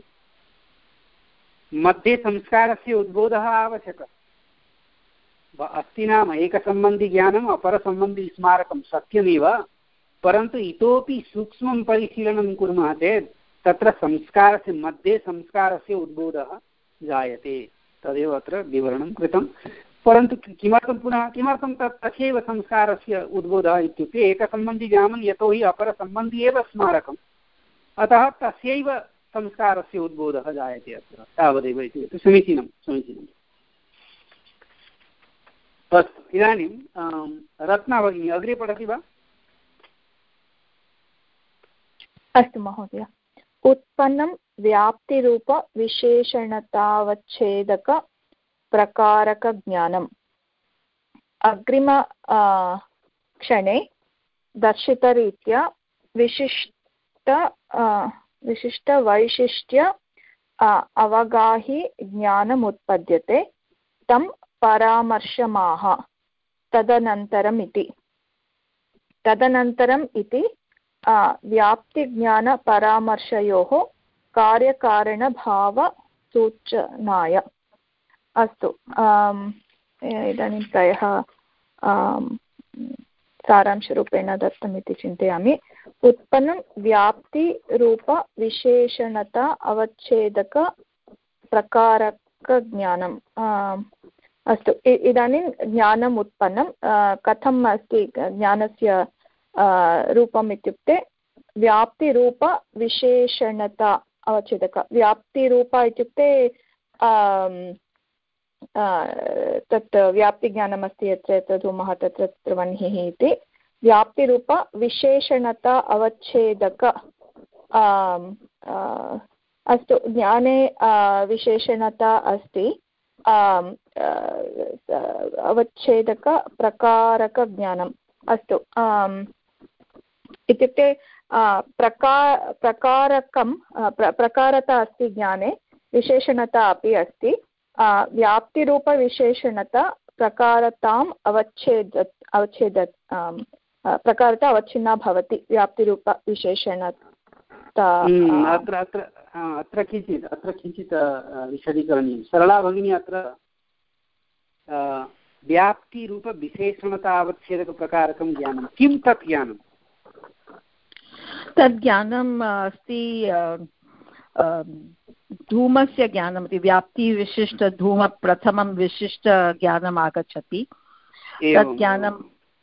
मध्ये संस्कारस्य उद्बोधः आवश्यकः अस्ति, नाम एकसम्बन्धिज्ञानम् अपरसम्बन्धिस्मारकं सत्यमेव, परन्तु इतोपि सूक्ष्मं परिशीलनं कुर्मः चेत् तत्र संस्कारस्य मध्ये संस्कारस्य उद्बोधः जायते, तदेव अत्र विवरणं कृतं। परन्तु किमर्थं पुनः किमर्थं तत् तस्यैव संस्कारस्य उद्बोधः इत्युक्ते एकसम्बन्धी ज्ञानं यतोहि अपरसम्बन्धी एव स्मारकम्, अतः तस्यैव संस्कारस्य उद्बोधः जायते अत्र, तावदेव इति। समीचीनं समीचीनम्। अस्तु, इदानीं रत्ना भगिनी अग्रे पठति वा? अस्तु महोदय। उत्पन्नं व्याप्तिरूपविशेषणतावच्छेदक प्रकारकज्ञानम् अग्रिम क्षणे दर्शितरीत्या विशिष्ट विशिष्टवैशिष्ट्य अवगाहि ज्ञानमुत्पद्यते, तं परामर्शमाह तदनन्तरम् इति। तदनन्तरम् इति व्याप्तिज्ञानपरामर्शयोः कार्यकारणभावसूचनाय। अस्तु, इदानीं प्रायः सारांशरूपेण दत्तमिति चिन्तयामि। उत्पन्नं व्याप्तिरूपविशेषणता अवच्छेदक प्रकारकज्ञानम्। अस्तु, इदानीं ज्ञानम् उत्पन्नं कथम् अस्ति ज्ञानस्य रूपम् इत्युक्ते व्याप्तिरूपविशेषणता अवच्छेदक। व्याप्तिरूप इत्युक्ते तत् व्याप्तिज्ञानमस्ति यत्र यत्र धूमः तत्र तत्र वह्निः इति। व्याप्तिरूपविशेषणता अवच्छेदक। अस्तु, ज्ञाने विशेषणता अस्ति, अवच्छेदक प्रकारकज्ञानम्। अस्तु, इत्युक्ते प्रकार प्रकारकं प्रकारता अस्ति ज्ञाने, विशेषणता अपि अस्ति। व्याप्तिरूपविशेषणता प्रकारताम् अवच्छेद अवच्छेद प्रकारता अवच्छिन्ना भवति व्याप्तिरूपविशेषणता। अत्र अत्र अत्र किञ्चित् अत्र किञ्चित् विशदीकरणीयं। सरला भगिनी, अत्र व्याप्तिरूपविशेषणतावच्छेदकप्रकारकं ज्ञानं किं तत् ज्ञानं? तद् ज्ञानम् अस्ति धूमस्य ज्ञानमस्ति। व्याप्तिविशिष्टधूम प्रथमं विशिष्टज्ञानम् आगच्छति, तत् ज्ञानं।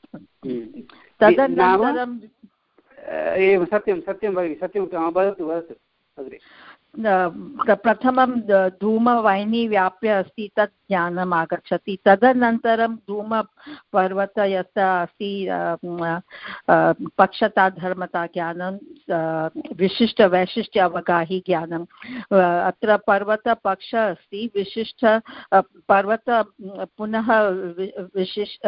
तदनन्तरं एवं सत्यं सत्यं भगिनि, सत्यं वदतु वदतु अग्रे। प्रथमं धूमवाहिनी व्याप्य अस्ति, तत् ज्ञानम् आगच्छति। तदनन्तरं धूमपर्वत यत्र अस्ति पक्षता धर्मता ज्ञानं, विशिष्टवैशिष्ट्य अवगाहि ज्ञानम्। अत्र पर्वतपक्ष अस्ति, विशिष्ट पर्वत पुनः विशिष्ट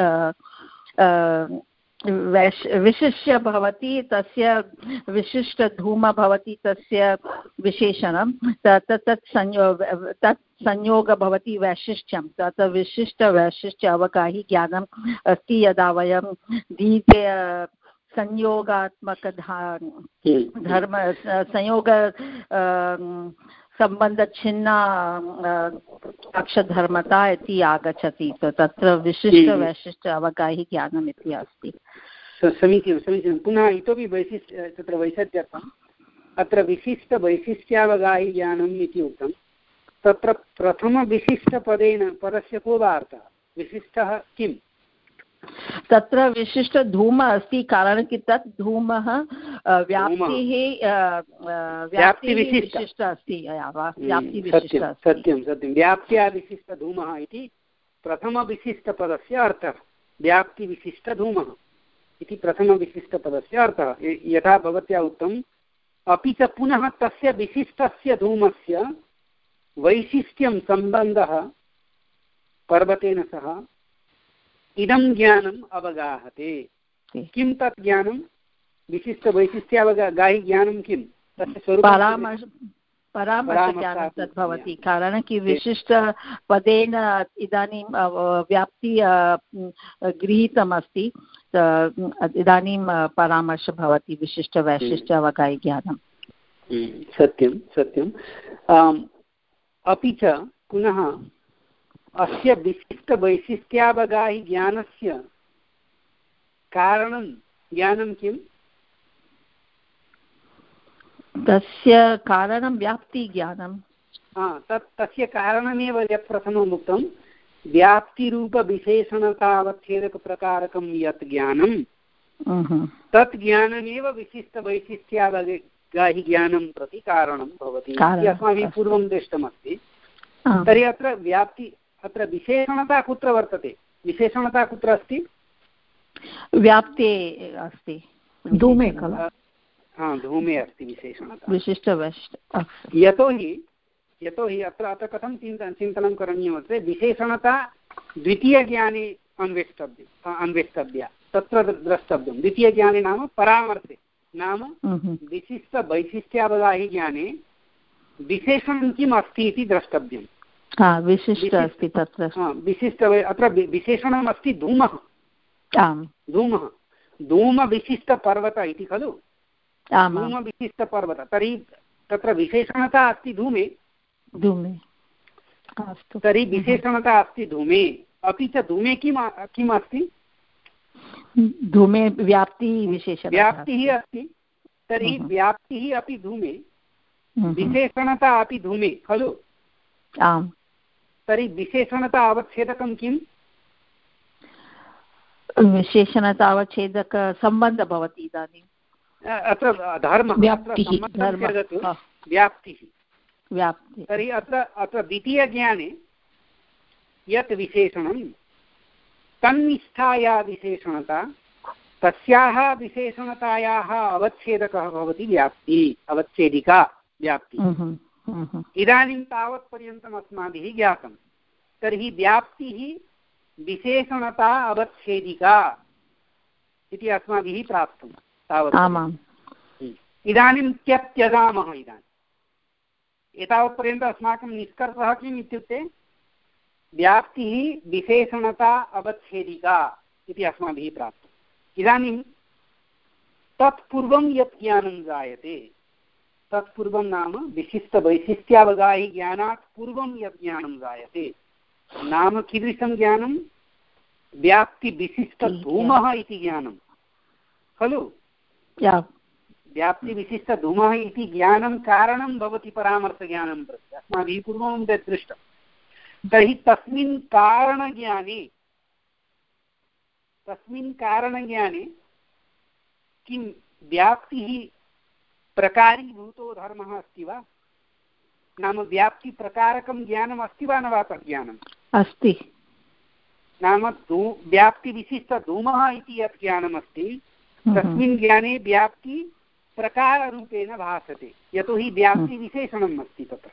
विशिष्य भवति, तस्य विशिष्टधूम भवति, तस्य विशेषणं तत् तत् संयोग तत् संयोग भवति वैशिष्ट्यं। तत् विशिष्टवैशिष्ट्य अवगाहि ज्ञानम् अस्ति। यदा वयं दीर्घ संयोगात्मक धर्म संयोग सम्बन्धच्छिन्ना अक्षधर्मता इति आगच्छति, तत्र विशिष्टवैशिष्ट्य अवगाहि ज्ञानम् इति अस्ति। समीचीनं समीचीनं। पुनः इतोपि वैशिष्ट्य तत्र वैशिष्ट्यर्थम् अत्र विशिष्टवैशिष्ट्यावगाहि ज्ञानम् इति उक्तं। तत्र प्रथमविशिष्टपदेन पदस्य को वा अर्थः? विशिष्टः किम्? तत्र विशिष्टधूम अस्ति, कारणं कि तत् धूमः व्याप्तिः व्याप्तिविशिष्ट अस्ति। सत्यं सत्यं, व्याप्त्या विशिष्टधूमः इति प्रथमविशिष्टपदस्य अर्थः। व्याप्तिविशिष्टधूमः इति प्रथमविशिष्टपदस्य अर्थः। यथा भवत्या उक्तम्, अपि च पुनः तस्य विशिष्टस्य धूमस्य वैशिष्ट्यं सम्बन्धः पर्वतेन सह इदं ज्ञानम् अवगाहते। किं तत् ज्ञानं? विशिष्टवैशिष्ट्यावगाहि ज्ञानं किं? तस्य स्वरूपं परामर्शज्ञानं तद् भवति, कारणं कि विशिष्टपदेन इदानीं व्याप्ति गृहीतमस्ति, इदानीं परामर्श भवति विशिष्टवैशिष्ट्य अवगाहि ज्ञानं। सत्यं सत्यम्। अपि च पुनः अस्य विशिष्टवैशिष्ट्यावगाहि ज्ञानस्य कारणं ज्ञानं किं? तस्य कारणं व्याप्तिज्ञानं। तत् तस्य कारणमेव यत् प्रथमम् उक्तं व्याप्तिरूपविशेषणतावच्छेदकप्रकारकं यत् ज्ञानं तत् ज्ञानमेव विशिष्टवैशिष्ट्यावगाहि ज्ञानं प्रति कारणं भवति इति अस्माभिः पूर्वं दृष्टमस्ति। तर्हि अत्र व्याप्ति अत्र विशेषणता कुत्र वर्तते? विशेषणता कुत्र अस्ति? व्याप्ते अस्ति, धूमे खलु? हा, धूमे अस्ति विशेषणता। विशिष्टवैशिष्ट यतोहि यतोहि अत्र अत्र कथं चिन्ता चिन्तनं करणीयं वर्तते, विशेषणता द्वितीयज्ञाने अन्वेष्टव्य अन्वेष्टव्या तत्र द्रष्टव्यं। द्वितीयज्ञाने नाम परामर्शे, नाम विशिष्टवैशिष्ट्यावगाहि ज्ञाने विशेषणं किम् अस्ति इति द्रष्टव्यं। विशिष्ट अस्ति तत्र विशिष्ट अत्र विशेषणम् अस्ति धूमः। धूमः धूमविशिष्टपर्वत इति खलु? धूमविशिष्टपर्वत, तर्हि तत्र विशेषणता अस्ति धूमे। धूमे तर्हि विशेषणता अस्ति धूमे, अपि च धूमे किम् किम् अस्ति? धूमे व्याप्ति विशेषण व्याप्तिः अस्ति। तर्हि व्याप्तिः अपि धूमे, विशेषणता अपि धूमे खलु? आम्। तर्हि विशेषणता अवच्छेदकं किम्? विशेषणतावच्छेदक सम्बन्धः भवति इदानीम्। अत्र धर्मः व्याप्तिः व्याप्तिः। तर्हि अत्र अत्र द्वितीयज्ञाने यत् विशेषणं तन्निष्ठाया विशेषणता, तस्याः विशेषणतायाः अवच्छेदकः भवति व्याप्तिः, अवच्छेदिका व्याप्तिः। इदानीं तावत्पर्यन्तम् अस्माभिः ज्ञातं। तर्हि व्याप्तिः विशेषणता अवच्छेदिका इति अस्माभिः प्राप्तं तावत्। इदानीं त्यक्त्यजामः। इदानीम् एतावत्पर्यन्तम् अस्माकं निष्कर्षः किम् इत्युक्ते व्याप्तिः विशेषणता अवच्छेदिका इति अस्माभिः प्राप्तम्। इदानीं तत्पूर्वं यत् ज्ञानं जायते, तत्पूर्वं नाम विशिष्टवैशिष्ट्यावगाहि ज्ञानात् पूर्वं यत् ज्ञानं जायते नाम कीदृशं ज्ञानं? व्याप्तिविशिष्टधूमः इति ज्ञानं खलु? व्याप्तिविशिष्टधूमः इति ज्ञानं कारणं भवति परामर्शज्ञानं प्रति, अस्माभिः पूर्वं तत् दृष्टं। तर्हि तस्मिन् कारणज्ञाने तस्मिन् कारणज्ञाने किं व्याप्तिः प्रकारीभूतो धर्मः अस्ति वा? नाम व्याप्तिप्रकारकं ज्ञानम् अस्ति वा न वा? तज्ज्ञानम् अस्ति। नाम धू व्याप्तिविशिष्टधूमः इति यत् ज्ञानमस्ति तस्मिन् ज्ञाने व्याप्ति प्रकाररूपेण भासते, यतोहि व्याप्तिविशेषणम् अस्ति तत्र।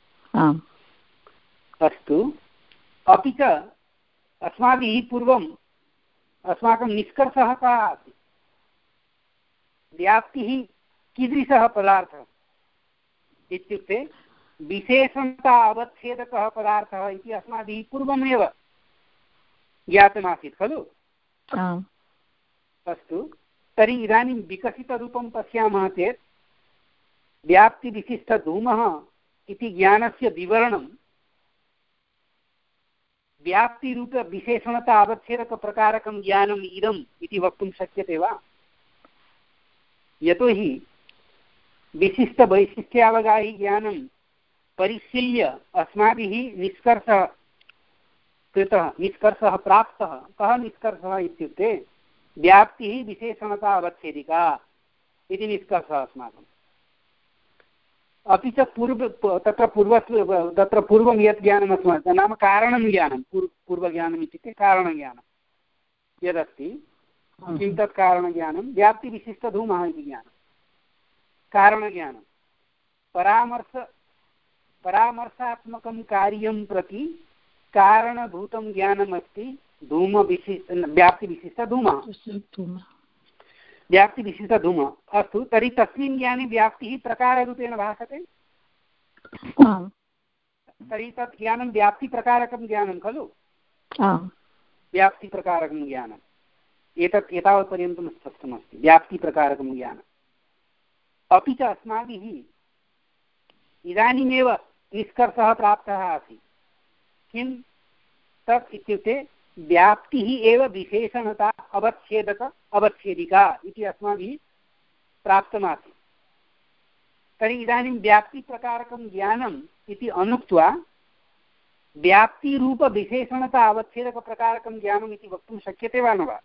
अस्तु, अपि च अस्माभिः पूर्वम् अस्माकं निष्कर्षः कः आसीत्? व्याप्तिः कीदृशः पदार्थः इत्युक्ते विशेषणता अवच्छेदकः पदार्थः इति अस्माभिः पूर्वमेव ज्ञातमासीत् खलु? अस्तु, तर्हि इदानीं विकसितरूपं पश्यामः चेत् व्याप्तिविशिष्टधूमः इति ज्ञानस्य विवरणं व्याप्तिरूपविशेषणता अवच्छेदकप्रकारकं ज्ञानम् इदम् इति वक्तुं शक्यते वा? यतोहि विशिष्टवैशिष्ट्यावगाहि ज्ञानं परिशील्य अस्माभिः निष्कर्षः कृतः, निष्कर्षः प्राप्तः। कः निष्कर्षः इत्युक्ते व्याप्तिः विशेषणता अवच्छेदिका इति निष्कर्षः अस्माकम्। अपि च पूर्व तत्र पूर्व तत्र पूर्वं यत् ज्ञानम् अस्माकं नाम कारणं ज्ञानं, पूर्व पूर्वज्ञानम् इत्युक्ते कारणज्ञानं यदस्ति, किं तत् कारणज्ञानं? व्याप्तिविशिष्टधूमः इति ज्ञानं कारणज्ञानं। परामर्श परामर्शात्मकं कार्यं प्रति कारणभूतं ज्ञानमस्ति धूमविशिष्ट व्याप्तिविशिष्टधूमः व्याप्तिविशिष्टधूमः। अस्तु, तर्हि तस्मिन् ज्ञाने व्याप्तिः प्रकाररूपेण भासते। तर्हि तत् ज्ञानं व्याप्तिप्रकारकं ज्ञानं खलु? व्याप्तिप्रकारकं ज्ञानम् एतत् एतावत्पर्यन्तं स्पष्टमस्ति, व्याप्तिप्रकारकं ज्ञानम्। अपि च अस्माभिः इदानीमेव निष्कर्षः प्राप्तः आसीत्। किं तत् इत्युक्ते व्याप्तिः एव विशेषणता अवच्छेदक अवच्छेदिका इति अस्माभिः प्राप्तमासीत्। तर्हि इदानीं व्याप्तिप्रकारकं ज्ञानम् इति अनुक्त्वा व्याप्तिरूपविशेषणता अवच्छेदकप्रकारकं ज्ञानम् इति वक्तुं शक्यते वा न वा?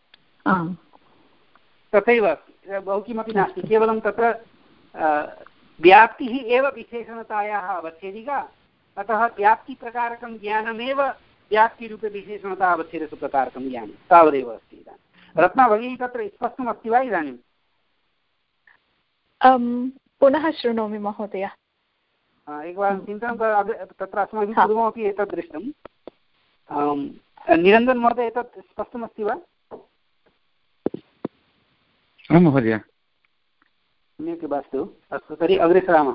तथैव बहु किमपि नास्ति, केवलं तत्र व्याप्तिः एव विशेषणतायाः अवच्छेदिका, अतः व्याप्तिप्रकारकं ज्ञानमेव व्याप्तिरूपे विशेषणता अवच्छेदकप्रकारकं ज्ञानं, तावदेव अस्ति। इदानीं रत्ना भगिनी तत्र स्पष्टमस्ति वा? इदानीं पुनः शृणोमि महोदय। एकवारं चिन्तनं तत्र अस्माभिः पूर्वमपि एतत् दृष्टं। निरञ्जन महोदय एतत् स्पष्टमस्ति वा? आं महोदय। सम्यक् अस्तु अस्तु तर्हि अग्रे सरामः।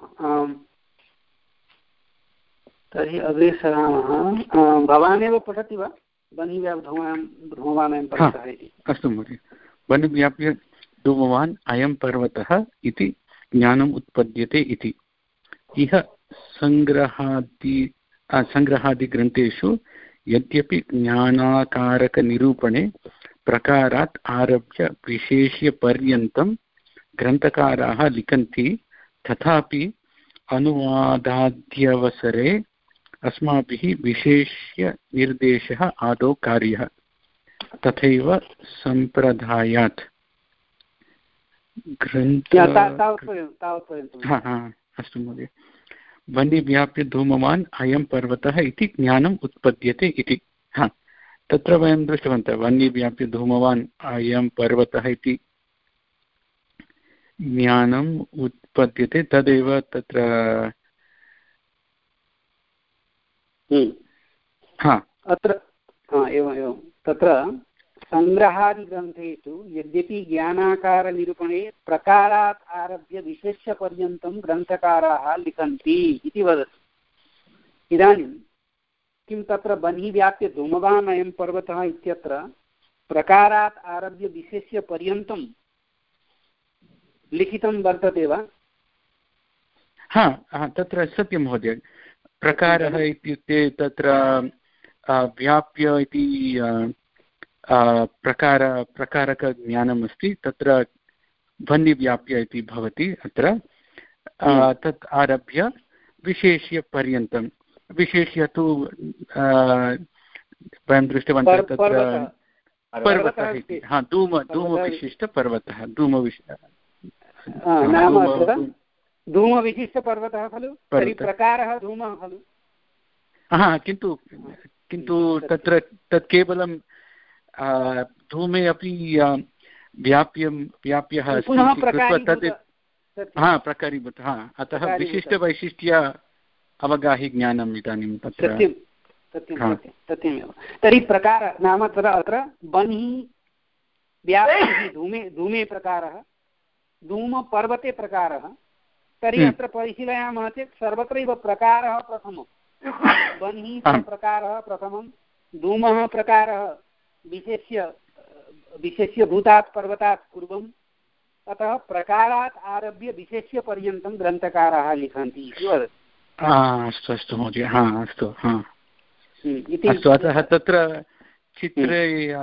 तर्हि अग्रे सरामः। भवानेव पठति वा बन्हीव्याप्य पर्वतः इति? अस्तु महोदय। बन्हीव्याप्य धूमवान् अयं पर्वतः इति ज्ञानम् उत्पद्यते इति। इह सङ्ग्रहादि सङ्ग्रहादिग्रन्थेषु यद्यपि ज्ञानाकारकनिरूपणे प्रकारात् आरभ्य विशेष्यपर्यन्तं ग्रन्थकाराः लिखन्ति, तथापि अनुवादाद्यवसरे अस्माभिः विशेष्यनिर्देशः आदौ कार्यः। तथैव सम्प्रदायात् ग्रन्थ अस्तु महोदय। बन्हीव्याप्य धूमवान् अयं पर्वतः इति ज्ञानम् उत्पद्यते इति। हा, तत्र वयं दृष्टवन्तः वह्निव्याप्य धूमवान् अयं पर्वतः इति ज्ञानम् उत्पद्यते, तदेव तत्र हा अत्र एवम् एवं तत्र सङ्ग्रहादिग्रन्थेषु यद्यपि ज्ञानाकारनिरूपणे प्रकारात् आरभ्य विशेष्यपर्यन्तं ग्रन्थकाराः लिखन्ति इति वदति। इदानीं किं तत्र बन्हीव्याप्य धूमवान् अयं पर्वतः इत्यत्र प्रकारात् आरभ्य विशेष्यपर्यन्तं लिखितं वर्तते वा? हा तत्र सत्यं महोदय। प्रकारः इत्युक्ते तत्र व्याप्य इति प्रकार प्रकारकज्ञानम् अस्ति, तत्र बन्हीव्याप्य इति भवति अत्र। तत् आरभ्य विशेष्यपर्यन्तं, विशेष्य तु वयं दृष्टवन्तः तत्र पर्वतः इति। हा, धूम धूमविशिष्टपर्वतः, धूमविश धूमविशिष्टपर्वतः खलु? तर्हि प्रकारः धूमः खलु? हा, किन्तु किन्तु तत्र तत् केवलं धूमे अपि व्याप्यं व्याप्यः अस्ति, हा प्रकारीभूत। हा, अतः विशिष्टवैशिष्ट्य अवगाहि ज्ञानम् इदानीं तत्र। सत्यं सत्यं सत्यमेव। तर्हि प्रकार नाम तत्र अत्र बन्ही व्याप्तिः धूमे धूमे प्रकारः, धूमपर्वते प्रकारः। तर्हि अत्र परिशीलयामः चेत् सर्वत्रैव प्रकारः प्रथमं, बन्ही प्रकारः प्रथमं, धूमः प्रकारः विशेष्य विशेष्यभूतात् पर्वतात् पूर्वम्, अतः प्रकारात् आरभ्य विशेष्यपर्यन्तं ग्रन्थकाराः लिखन्ति इति वदति। अस्तु अस्तु महोदय। हा अस्तु हा अस्तु। अतः तत्र चित्रे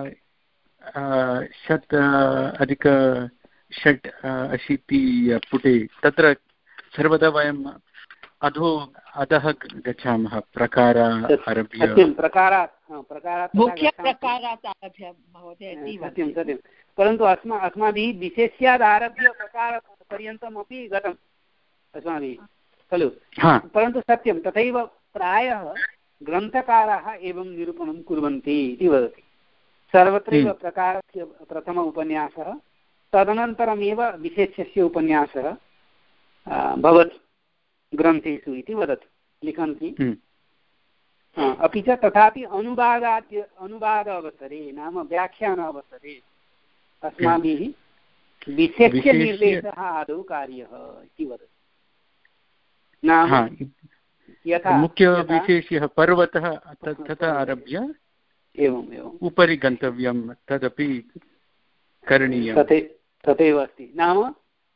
षट् अधिक षट् अशीतिपुटे तत्र सर्वदा वयम् अधो अधः गच्छामः, प्रकार आरभ्य प्रकारात् प्रकारात् मुख्यप्रकारात् आरभ्य महोदय। सत्यं सत्यं, परन्तु अस्मा अस्माभिः विशेष्यात् आरभ्य प्रकारपर्यन्तमपि गतम् अस्माभिः खलु? परन्तु सत्यं तथैव प्रायः ग्रन्थकाराः एवं निरूपणं कुर्वन्ति इति वदति। सर्वत्रैव प्रकारस्य प्रथम उपन्यासः, तदनन्तरमेव विशेष्यस्य उपन्यासः भवति ग्रन्थेषु इति वदति, लिखन्ति। अपि च तथापि अनुवादाद्य अनुवाद अवसरे नाम व्याख्यान अवसरे अस्माभिः विशेष्यनिर्देशः आदौ कार्यः इति वदति। नाम यथा मुख्यविशेष्यः पर्वतः ततः आरभ्य एवम् एवम् उपरि गन्तव्यं, तदपि करणीयं। तथे तथैव अस्ति। नाम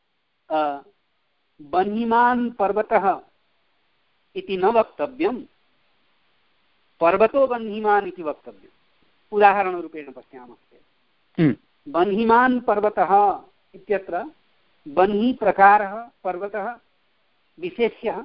बन्हीमान् पर्वतः इति न वक्तव्यं, पर्वतो बन्हीमान् इति वक्तव्यम्। उदाहरणरूपेण पश्यामः चेत् बन्हीमान् पर्वतः इत्यत्र बन्ही प्रकारः पर्वतः विशेष्यः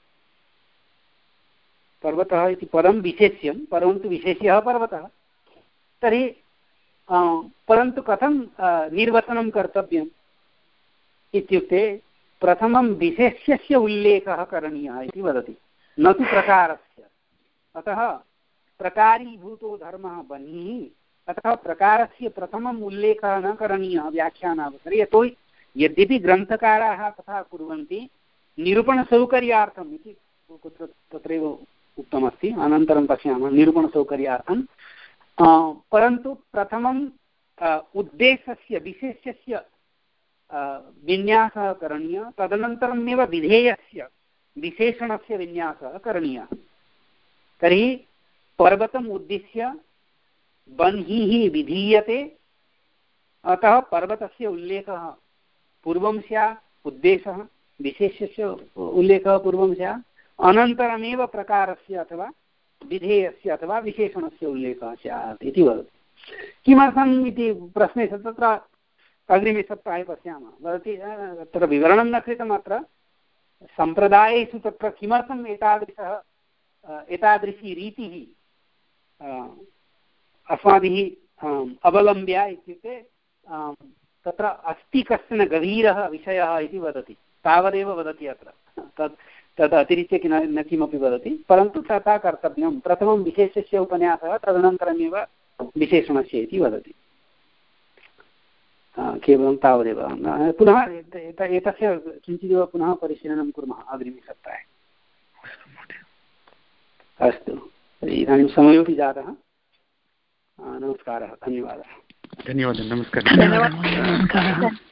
पर्वतः इति पदं विशेष्यं परन्तु विशेष्यः पर्वतः। तर्हि परन्तु कथं निर्वचनं कर्तव्यम् इत्युक्ते प्रथमं विशेष्यस्य उल्लेखः करणीयः इति वदति, न तु प्रकारस्य। अतः प्रकारीभूतो धर्मः बन्हिः, अतः प्रकारस्य प्रथमम् उल्लेखः न करणीयः व्याख्यानावसरे। यतो यद्यपि ग्रन्थकाराः तथा कुर्वन्ति निरूपणसौकर्यार्थम् इति कुत्र तत्रैव उक्तमस्ति, अनन्तरं पश्यामः निरूपणसौकर्यार्थं, परन्तु प्रथमम् उद्देशस्य विशेष्यस्य विन्यासः करणीयः, तदनन्तरमेव विधेयस्य विशेषणस्य विन्यासः करणीयः। तर्हि पर्वतम् उद्दिश्य बन्हिः विधीयते, अतः पर्वतस्य उल्लेखः पूर्वं स्यात्, उद्देशः विशेष्यस्य उल्लेखः पूर्वं स्यात्, अनन्तरमेव प्रकारस्य अथवा विधेयस्य अथवा विशेषणस्य उल्लेखः स्यात् इति वदति। किमर्थम् इति प्रश्ने तत्र अग्रिमे सप्ताहे पश्यामः। वदति तत्र विवरणं न कृतम्। अत्र सम्प्रदायेषु तत्र किमर्थम् एतादृशः एतादृशी रीतिः अस्माभिः अवलम्ब्य इत्युक्ते तत्र अस्ति कश्चन गभीरः विषयः इति वदति, तावदेव वदति अत्र। तत् तद् अतिरिच्य किं न किमपि वदति, परन्तु तथा कर्तव्यं। प्रथमं विशेषस्य उपन्यासः, तदनन्तरमेव विशेषणस्य इति वदति। केवलं तावदेव। पुनः एतस्य किञ्चिदिव पुनः परिशीलनं कुर्मः अग्रिमे सप्ताहे। अस्तु, इदानीं समयोपि जातः। नमस्कारः, धन्यवादः। धन्यवादः, नमस्कारः।